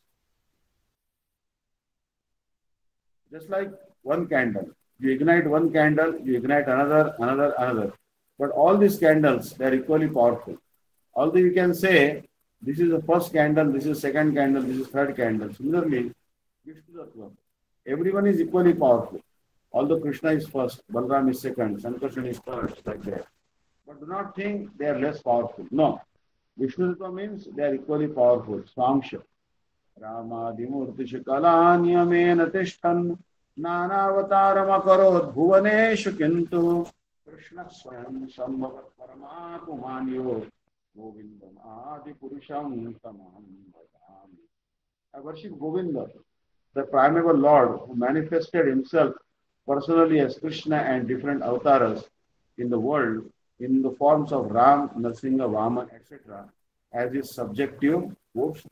Speaker 1: Just like one candle, you ignite one candle, you ignite another, another, another. But all these candles, they are equally powerful. Although you can say, this is the first candle, this is second candle, this is third candle. Similarly, Vishnu Tattva, everyone is equally powerful. Although Krishna is first, Balram is second, Sankarshan is third, like that. But do not think they are less powerful. No. Vishnu Tattva means they are equally powerful. Swamsha. Ramadimurtishu Kalanyamena Tishtan Nanavataram Bhuvaneshu Kintu Krishna Swayam Sambhavat Paramapumanyo Govindam Adi Purusham Tamam Bhajami. I worship Govinda, the primeval Lord who manifested himself personally as Krishna and different avatars in the world in the forms of Ram, Nrsimha, Vaman, etc. as his subjective portions.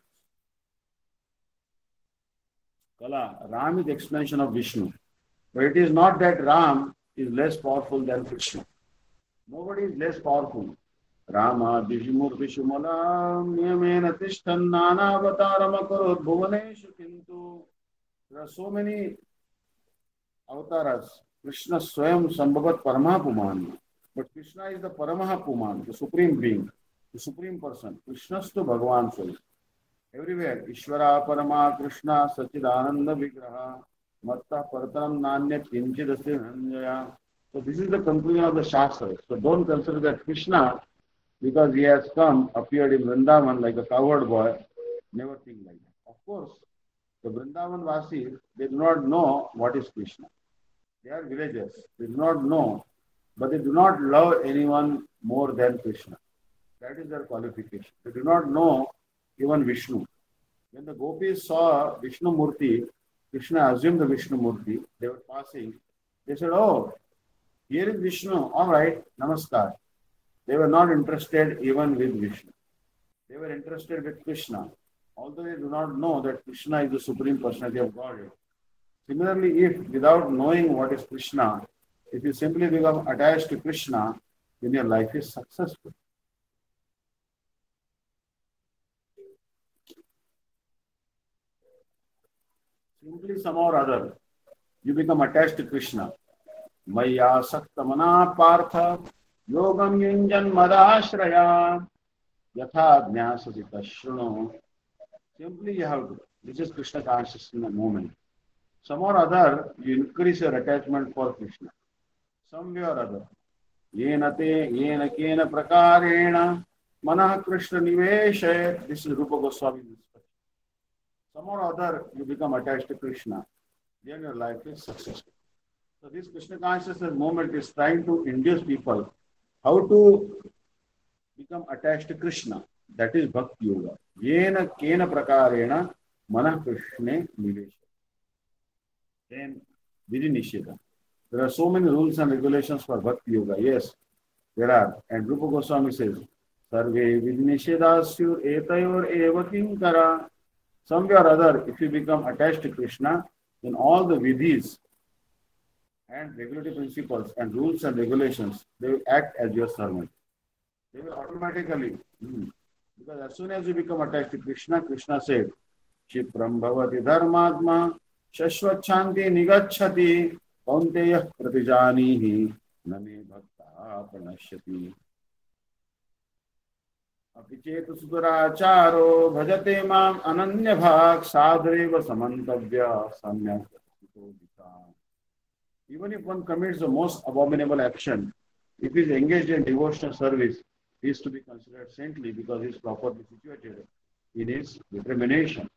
Speaker 1: Kala, Ram is the explanation of Vishnu. But it is not that Ram is less powerful than Krishna. Nobody is less powerful. Rama Dishimurtishu Malam Niyamena Tishtan Nana Avataram Akarot Bhuvaneshu Kintu. There are so many avatars. Krishna Swayam Sambhavat Paramapuman. But Krishna is the Paramapuman, the supreme being, the supreme person. Krishna is to Bhagavan Swayam. Everywhere, Ishvara Parama Krishna Sachidananda Vigraha Matta Parataram Nanya Kinchidasi Nanjaya. So this is the conclusion of the Shastra. So don't consider that Krishna, because he has come, appeared in Vrindavan like a cowherd boy, never think like that. Of course, the Vrindavan Vasis, they do not know what is Krishna. They are villagers. They do not know, but they do not love anyone more than Krishna. That is their qualification. They do not know even Vishnu. When the gopis saw Vishnu Murti, Krishna assumed the Vishnu Murti, they were passing. They said, oh, here is Vishnu. All right, namaskar. They were not interested even with Vishnu. They were interested with Krishna, although they do not know that Krishna is the Supreme Personality of Godhead. Similarly, if without knowing what is Krishna, if you simply become attached to Krishna, then your life is successful. Simply somehow or other, you become attached to Krishna. Maya Saktamana Partha Yogam Yunjan Madashraya Yatha Jnasasi Tashruno. Simply you have to. This is Krishna consciousness in a moment. Somehow or other, you increase your attachment for Krishna. Some way or other. Yena te, yena kena prakarena manah Krishna niveshe. This is Rupa Goswami. Somehow or other, you become attached to Krishna. Then your life is successful. So this Krishna consciousness movement is trying to induce people how to become attached to Krishna. That is Bhakti Yoga. Yena kena prakarena manah Krishna niveshe. Then Vidhi Nisheda. There are so many rules and regulations for Bhakti Yoga. Yes, there are. And Rupa Goswami says, Sarve Vidhi Nishedasyur etayor eva kinkara. Somewhere or other, if you become attached to Krishna, then all the vidhis and regulatory principles and rules and regulations, they will act as your servant. They will automatically, because as soon as you become attached to Krishna, Krishna said, Shipram bhavati dharmadma shashvachanti nigacchati kaunteya pratijanihi name bhakta pranashyati. Apichetu suduracharo bhajate mam ananya bhak sadreva samantavya samyak. Even if one commits the most abominable action, if he is engaged in devotional service, he is to be considered saintly because he is properly situated in his determination.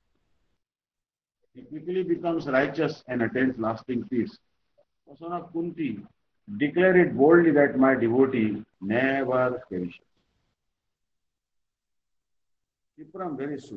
Speaker 1: He quickly becomes righteous and attains lasting peace. O son of Kunti, declare it boldly that my devotee never perishes. Kipram, very soon.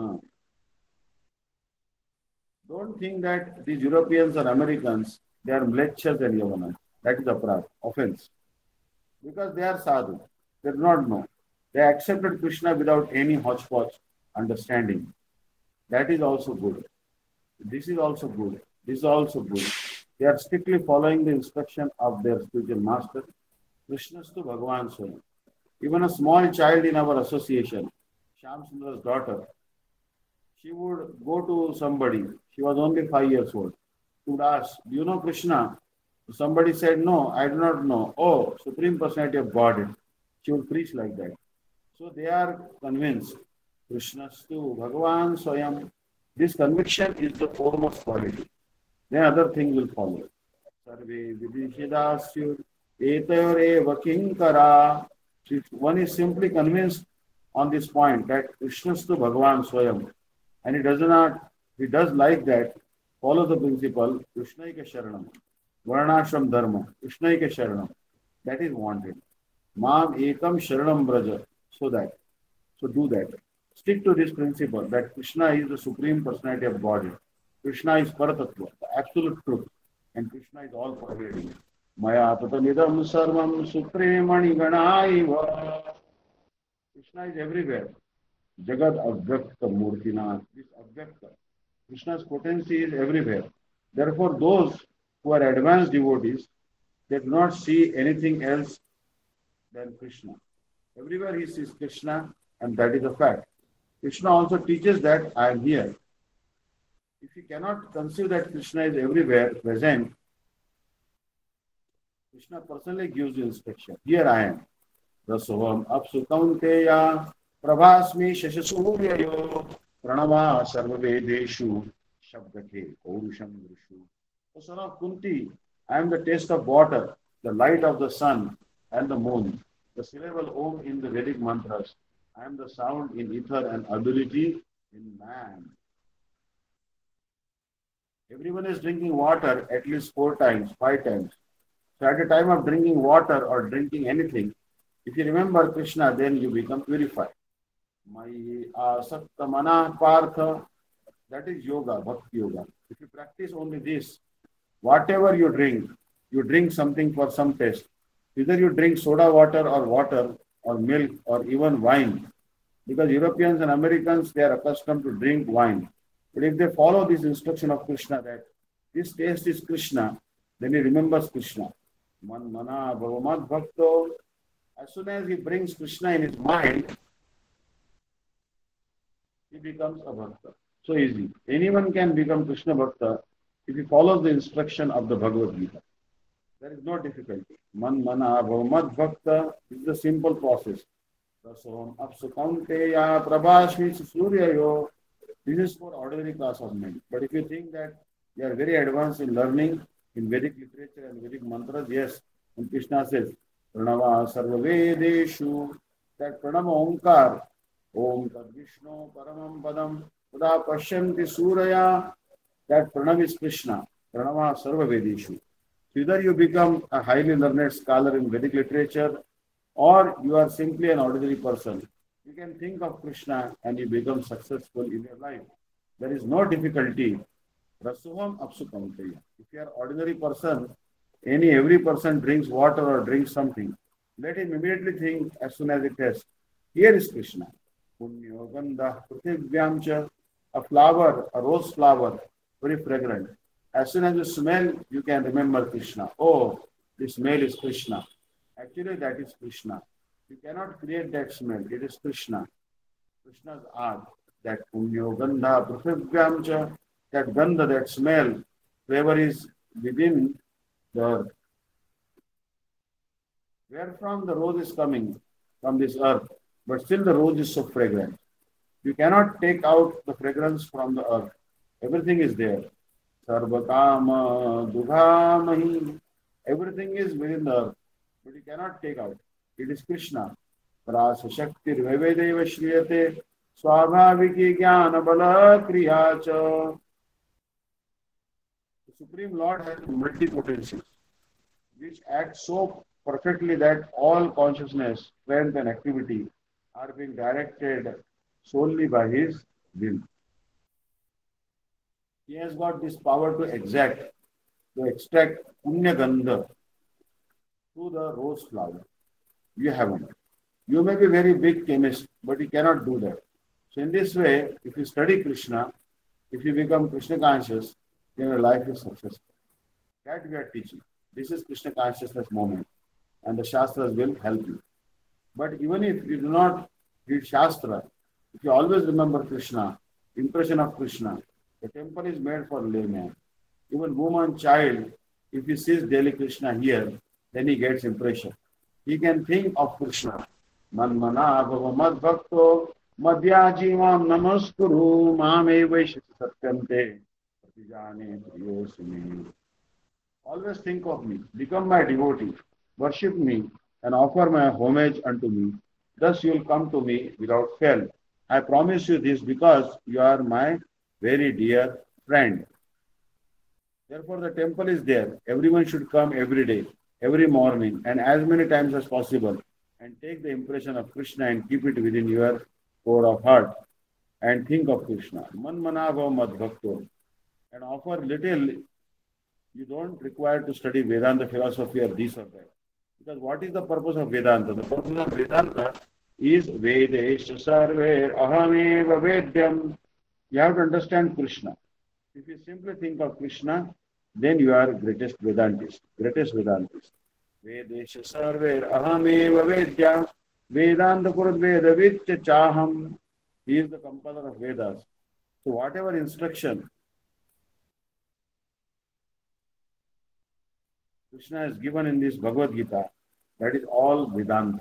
Speaker 1: Don't think that these Europeans or Americans, they are mlechas and yavanas. That is aparadh, offense. because they are sadhu. They do not know. They accepted Krishna without any hodgepodge understanding. That is also good. This is also good. This is also good. They are strictly following the instruction of their spiritual master. Krishnastu Bhagavan Swayam. Even a small child in our association, Shyam Sundar's daughter, she would go to somebody. She was only 5 years old. She would ask, "Do you know Krishna?" Somebody said, "No, I do not know." "Oh, Supreme Personality of Godhead." She would preach like that. So they are convinced. Krishnastu Bhagavan Swayam. This conviction is the foremost quality. Then other things will follow. Sarve vidishidasyur etayoreva kinkara. One is simply convinced on this point that Krishnastu Bhagavan Swayam. And he does like that, follow the principle, Krishnaika Sharanam, Varnashram Dharma, Krishnaika Sharanam. That is wanted. Mam Ekam Sharanam Braja. So do that. Stick to this principle that Krishna is the Supreme Personality of Godhead. Krishna is Paratattva, the absolute truth. And Krishna is all pervading. Maya Patanidam Sarvam Supremani Ganaiva. Krishna is everywhere. Jagad Avyakta Murtina. This Avyakta. Krishna's potency is everywhere. Therefore, those who are advanced devotees, they do not see anything else than Krishna. Everywhere he sees Krishna, and that is a fact. Krishna also teaches that I am here. If you cannot conceive that Krishna is everywhere present, Krishna personally gives you instruction. Here I am. Rasoham apsu kaunteya prabhasmi shashasuryayo pranava sarvavedeshu shabdake kaurusham vrishu. O son of Kunti, I am the taste of water, the light of the sun and the moon, the syllable Om in the Vedic mantras. I am the sound in ether and ability in man. Everyone is drinking water at least 4 times, 5 times. So at the time of drinking water or drinking anything, if you remember Krishna, then you become purified. Mayi asakta mana partha, that is yoga, bhakti yoga. If you practice only this, whatever you drink something for some taste. Either you drink soda water or milk or even wine. Because Europeans and Americans, they are accustomed to drink wine. But if they follow this instruction of Krishna that this taste is Krishna, then he remembers Krishna. Man mana bhavamad bhakto. As soon as he brings Krishna in his mind, he becomes a bhakta. So easy. Anyone can become Krishna bhakta if he follows the instruction of the Bhagavad Gita. There is no difficulty. Man mana bhavamad bhakta is the simple process. Rasoham apsu kaunteya prabhasmi suryayo. This is for ordinary class of men. But if you think that they are very advanced in learning, in Vedic literature and Vedic mantras, yes. And Krishna says, Pranava sarva vedeshu, that Pranava Omkar, Om Tad Vishnu Paramam Padam, Tada Pashyanti Suraya, that Pranav is Krishna, Pranava sarva vedeshu. Either you become a highly learned scholar in Vedic literature, or you are simply an ordinary person. You can think of Krishna and you become successful in your life. There is no difficulty. Rasuham apsu kaunteya. If you are ordinary person, every person drinks water or drinks something, let him immediately think as soon as it tastes, here is Krishna. Punyo gandha prithivvyamcha, a flower, a rose flower, very fragrant. As soon as you smell, you can remember Krishna. Oh, the smell is Krishna. Actually, that is Krishna. You cannot create that smell. It is Krishna. Krishna's art. That punyo gandha prithivvyamcha, that gandha, that smell, flavor is within the earth. Where from the rose is coming? From this earth. But still the rose is so fragrant. You cannot take out the fragrance from the earth. Everything is there. Sarvakama dugamahi. Everything is within the earth. But you cannot take out. It is Krishna. Prasa Shaktir Vevedeva Shriyate Swabhaviki Jnana Bala Kriyacha. The Supreme Lord has multi-potencies which act so perfectly that all consciousness, strength and activity are being directed solely by his will. He has got this power to extract Punya Gandha through the rose flower. You haven't. You may be very big chemist, but you cannot do that. So in this way, if you study Krishna, if you become Krishna conscious, then your life is successful. That we are teaching. This is Krishna consciousness moment, and the Shastras will help you. But even if you do not read Shastra, if you always remember Krishna, impression of Krishna, the temple is made for layman. Even woman, child, if he sees daily Krishna here, then he gets impression. He can think of Krishna. Man mana bhava mad bhakto madhyajivam namaskuru mame vaishya satyante pratijane priyosime. Always think of me, become my devotee, worship me, and offer my homage unto me. Thus you will come to me without fail. I promise you this because you are my very dear friend. Therefore, the temple is there. Everyone should come every day, every morning, and as many times as possible, and take the impression of Krishna and keep it within your core of heart, and think of Krishna. Man manava mad bhakto, and offer little. You don't require to study Vedanta philosophy or this or that. Because what is the purpose of Vedanta? The purpose of Vedanta is Vedesha Sarve Ahameva Vedyam. You have to understand Krishna. If you simply think of Krishna, then you are greatest Vedantist. Greatest Vedantist. Vedesha Sarve Ahameva Vedyam. Vedanta Kurad Veda Vitya Chaham. He is the compiler of Vedas. So whatever instruction Krishna is given in this Bhagavad Gita, that is all Vedanta.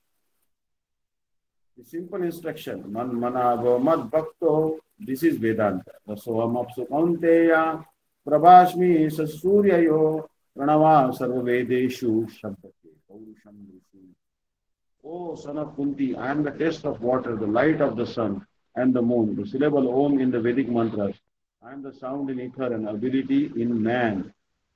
Speaker 1: The simple instruction, man manavo mad bhakto, this is Vedanta. Rasoham apsu kaunteya, prabhashmi sasuryayo, pranava sarva vedeshu shabdate, paurusham rishi. O son of Kunti, I am the taste of water, the light of the sun and the moon, the syllable Om in the Vedic mantras. I am the sound in ether and ability in man.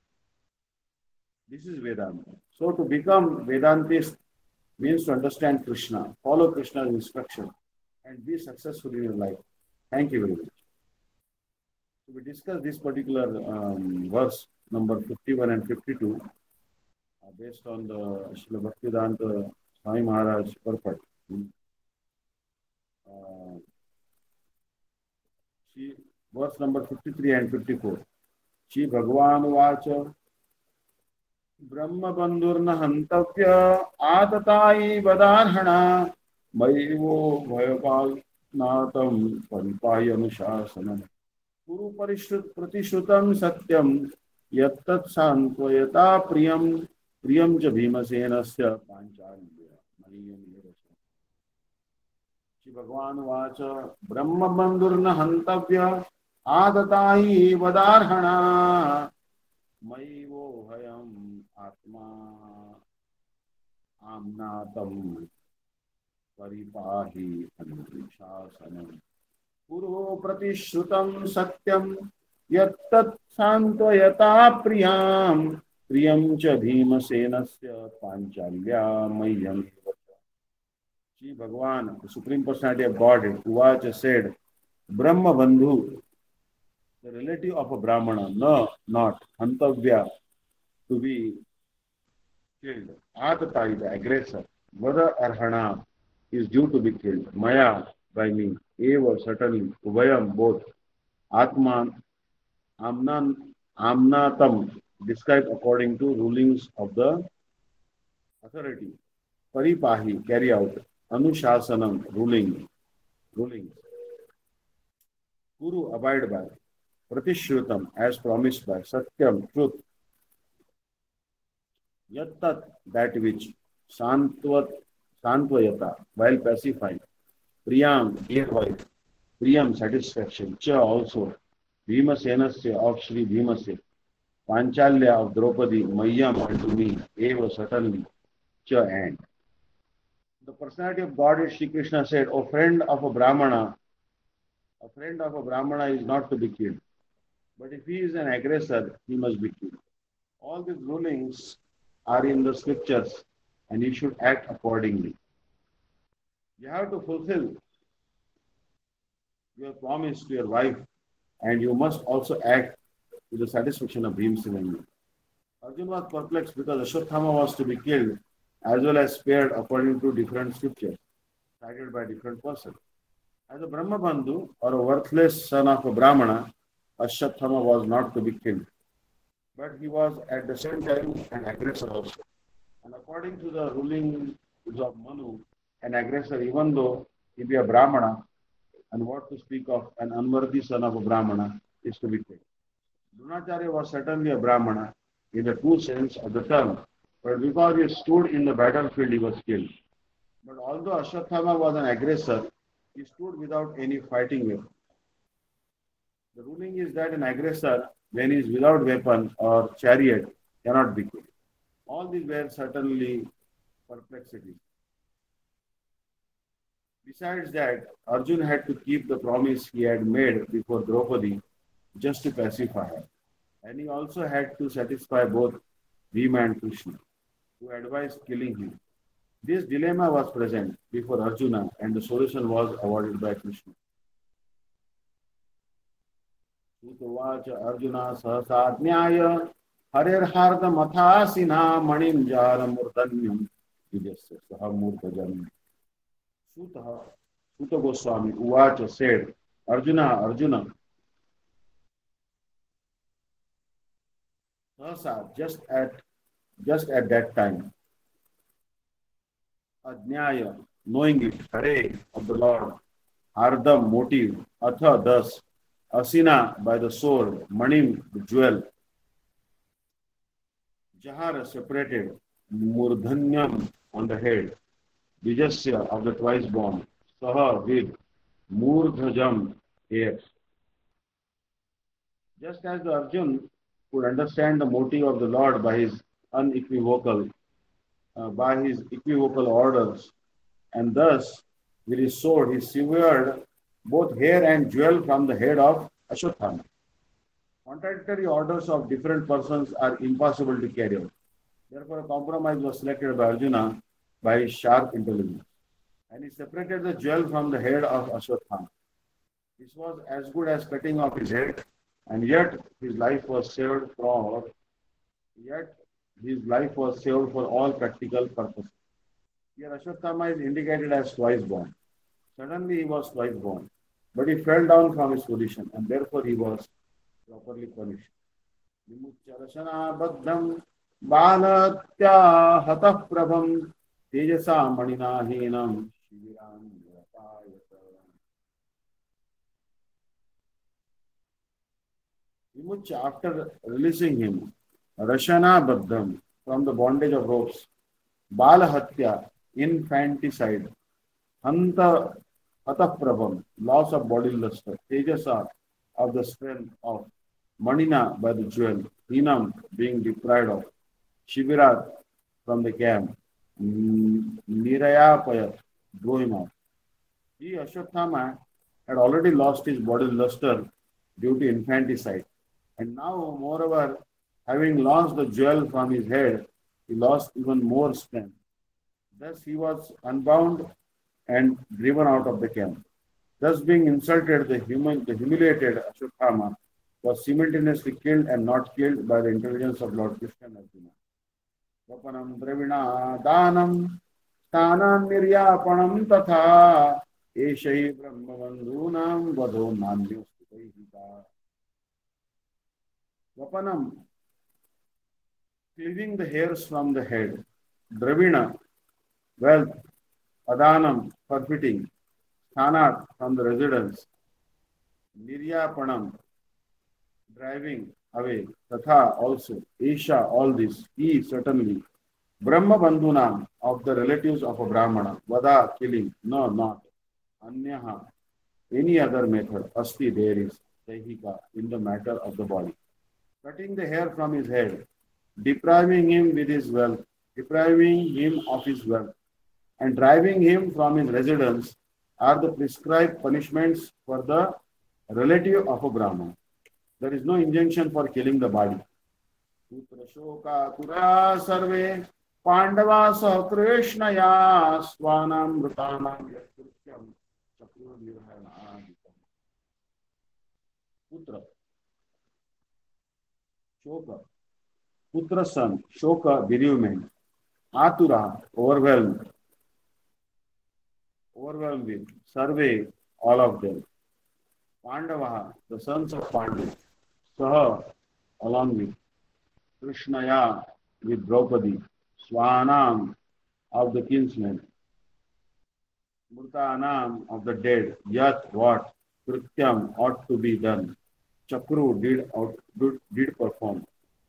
Speaker 1: This is Vedanta. So to become Vedantist means to understand Krishna, follow Krishna's instruction, and be successful in your life. Thank you very much. So we discussed this particular verse, number 51 and 52, based on the Srila Bhaktivedanta Swami Maharaj purport. Verse number 53 and 54. Shri Bhagavan Vacha Brahma Bandurna Hantavya Atatai Vadarhana Maivo Bhayapal Natam Paripaya Anushasanam Guru Pratishutam Satyam Yattat Santvayata Priyam Priyam Cha Bhimasenasya Panchalya Maniyam Yerasya. Shri Bhagavan Vacha Brahma Bandurna Hantavya Atatai Vadarhana Maivo Bhayam Atma Amnatam Paripahi Anushasanam Puro Pratishrutam Satyam Yattat Santvayata Priyam Priyam Cha Bhimasenasya Panchalya Mayam. Shri Bhagavan, the Supreme Personality of Godhead, Uvacha said, Brahma Bandhu, the relative of a Brahmana, no, not Hantavya, to be killed. Atatai, the aggressor, Vada Arhana, is due to be killed. Maya, by me. Eva, certainly. Ubhayam, both. Atman, Amnatam, described according to rulings of the authority. Paripahi, carry out. Anushasanam, ruling. Guru, abide by. Pratishrutam, as promised by. Satyam, truth. Yattat, that which. Santvayata, while pacifying. Priyam, dear wife. Priyam, satisfaction. Cha, also. Bhimasenasya, of Sri Bhimase. Panchalya, of Draupadi. Mayam, unto me. Eva, certainly. Cha, and. The personality of God is Shri Krishna said, O friend of a Brahmana is not to be killed. But if he is an aggressor, he must be killed. All these rulings are in the scriptures and you should act accordingly. You have to fulfill your promise to your wife and you must also act to the satisfaction of Bhimsena. Arjuna was perplexed because Ashwatthama was to be killed as well as spared according to different scriptures cited by different persons. As a Brahmabandhu or a worthless son of a Brahmana, Ashwathama was not to be killed. But he was at the same time an aggressor also. And according to the rulings of Manu, an aggressor, even though he be a Brahmana, and what to speak of an unworthy son of a Brahmana, is to be killed. Dronacharya was certainly a Brahmana in the true sense of the term, but because he stood in the battlefield, he was killed. But although Ashwathama was an aggressor, he stood without any fighting weapon. The ruling is that an aggressor, when he is without weapon or chariot, cannot be killed. All these were certainly perplexities. Besides that, Arjun had to keep the promise he had made before Draupadi just to pacify her. And he also had to satisfy both Bhima and Krishna, who advised killing him. This dilemma was present before Arjuna, and the solution was awarded by Krishna. Sutavacha Arjuna Sahasajnaya Harirhardamathasina Manim Jara Murdanyam Vijasya Sahamurtajam. Suta Goswami Uvacha said, Arjuna, Sahasa, just at that time, Ajnaya, knowing it, Hare of the Lord, Ardam, motive, Atha, thus, Asina, by the sword, Manim, the jewel, Jahara, separated, Murdhanyam, on the head, Vijasya, of the twice born, Saha, with, Murdhajam, ears. Just as the Arjun could understand the motive of the Lord by his equivocal orders, and thus with his sword he severed both hair and jewel from the head of Ashwathama. Contradictory orders of different persons are impossible to carry out. Therefore, a compromise was selected by Arjuna by his sharp intelligence, and he separated the jewel from the head of Ashwathama. This was as good as cutting off his head, and yet his life was saved for all practical purposes. Here Ashwathama is indicated as twice born. Suddenly he was twice born, but he fell down from his position, and therefore he was properly punished. Vimucharashana baddham balatya hatah prabham tejasa manina hinam shiviram nirapayata. Vimucha, after releasing him, Rashana baddham, from the bondage of ropes, Balahatya, infanticide, Hanta Hataprabham, loss of body luster, Tejasa, of the strength of, Manina, by the jewel, Hinam, being deprived of, Shivirat, from the camp, Nirayapayat, drove him out. He, Ashwathama, had already lost his body luster due to infanticide, and now, moreover, having lost the jewel from his head, he lost even more strength. Thus he was unbound and driven out of the camp. Thus being insulted, the humiliated Ashwathama was simultaneously killed and not killed by the intelligence of Lord Krishna and Arjuna. Vapanam Dravina Danam Stanam Niryapanam Tatha Eshai Brahmavandhunam Vadho Nanyos Hita. Vapanam, cleaving the hairs from the head. Dravina, wealth. Adanam, forfeiting. Sthanat, from the residence. Niryapanam, driving away. Tatha, also. Isha, all this. He, certainly. Brahma Bandhunam, of the relatives of a Brahmana. Vada, killing. No, not. Anyaha, any other method. Asti, there is. Daihika, in the matter of the body. Cutting the hair from his head. Depriving him of his wealth, and driving him from his residence are the prescribed punishments for the relative of a Brahman. There is no injunction for killing the body. Putra shoka tura sarve pandava sahkrishnaya swanam mrutanam yatkrityam chakur nirhanadikam. Putra. Shoka. Putra son, Shoka, bereavement. Atura, overwhelmed with, Sarve, all of them. Pandava, the sons of Pandu, Saha, along with, Krishnaya, with Draupadi, Swanam, of the kinsmen, Murtanam, of the dead, Yat, what, Krityam, ought to be done, Chakru, did perform,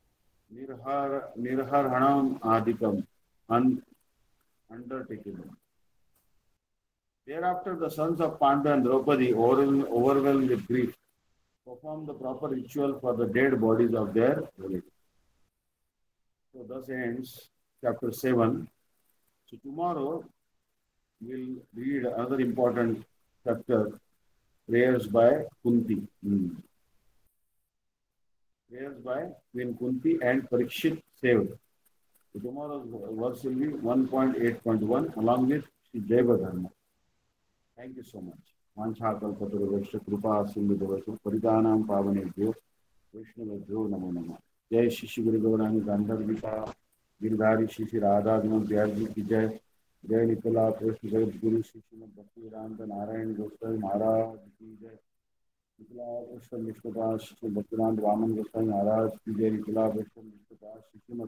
Speaker 1: Nirharhanam Adikam, undertaken. Thereafter, the sons of Pandu and Draupadi, overwhelmed with grief, performed the proper ritual for the dead bodies of their relatives. So thus ends chapter 7. So tomorrow we'll read another important chapter, prayers by Kunti. Prayers by Queen Kunti and Parikshit saved. So tomorrow's verse will be 1.8.1 along with Sri Deva Dharma. Thank you so much. वाञ्छाकल्पतरुभ्यश्च कृपा सिन्धुभ्यश्च पतितानां पावनेभ्यो वैष्णवेभ्यो नमो नमः। जय श्री श्री गुरु गौरांग गांधर्विका गिरधारी श्री श्री राधा विनोद बिहार जी की जय। जय निकला कृष्ण जगत गुरु श्री श्रीमद भक्ति वेदांत नारायण गोस्वामी महाराज की जय। निकला कृष्ण विष्णुपाद श्री भक्तिनाथ वामन गोस्वामी महाराज की जय। निकला कृष्ण विष्णुपाद श्री श्रीमद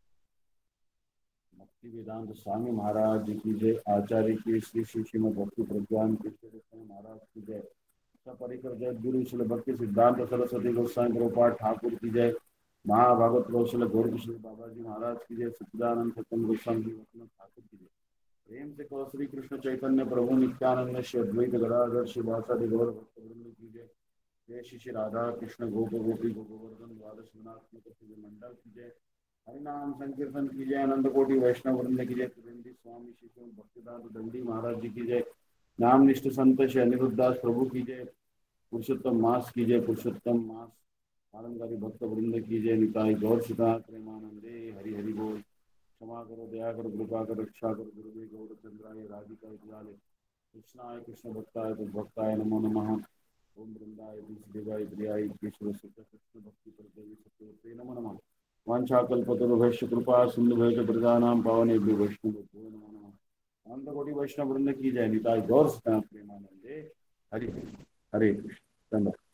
Speaker 1: भक्ति वेदांत स्वामी महाराज जी की जय। आचार्य की श्री श्री श्रीमद भक्ति प्रज्ञान कृष्ण गोस्वामी महाराज की जय। सपरिकर जय गुरु श्री भक्ति सिद्धांत सरस्वती गोस्वामी प्रभुपाद ठाकुर की जय। महाभागवत कौशल गौर किशोर बाबा जी महाराज की जय। सच्चिदानंद सत्यम गोस्वामी ठाकुर की जय। प्रेम से कहो श्री कृष्ण चैतन्य प्रभु नित्यानंद श्री अद्वैत गदाधर श्री वासादि गौर भक्त वृंद की जय। जय श्री श्री राधा कृष्ण गोप गोपी गोवर्धन द्वादश गुणात्मक मंडल की जय। हरिनाम संकीर्तन की जय। आनंद कोटि वैष्णव वृंद की जय। त्रिवेंद्र स्वामी श्री भक्तिदास दंडी महाराज जी की जय। नाम निष्ठ संत श्री अनिरुद्धास प्रभु की जय। पुरुषोत्तम मास की जय। पुरुषोत्तम मास आलमकारी भक्त वृंद की जय। निताई गौर सीता प्रेमानंदे हरि हरि बोल। क्षमा करो दया करो कृपा कर रक्षा कर गुरुदेव गौर चंद्राय राधिकाय कृष्णाय कृष्ण भक्ताय भक्ताय नमो नमः। ओम वृंदाय देवाय प्रियाय केशव कृष्ण भक्ति प्रदेवी सत्य नमो नमः। वाञ्छाकल्पतरुभ्यश्च कृपा सिन्धुभ्यश्च प्रजानां पावनेभ्यो वैष्णवेभ्यो नमो नमः। अनंत कोटि वैष्णव वृंद की जय। निताय गौर सीता प्रेमानंदे हरि हरे कृष्ण।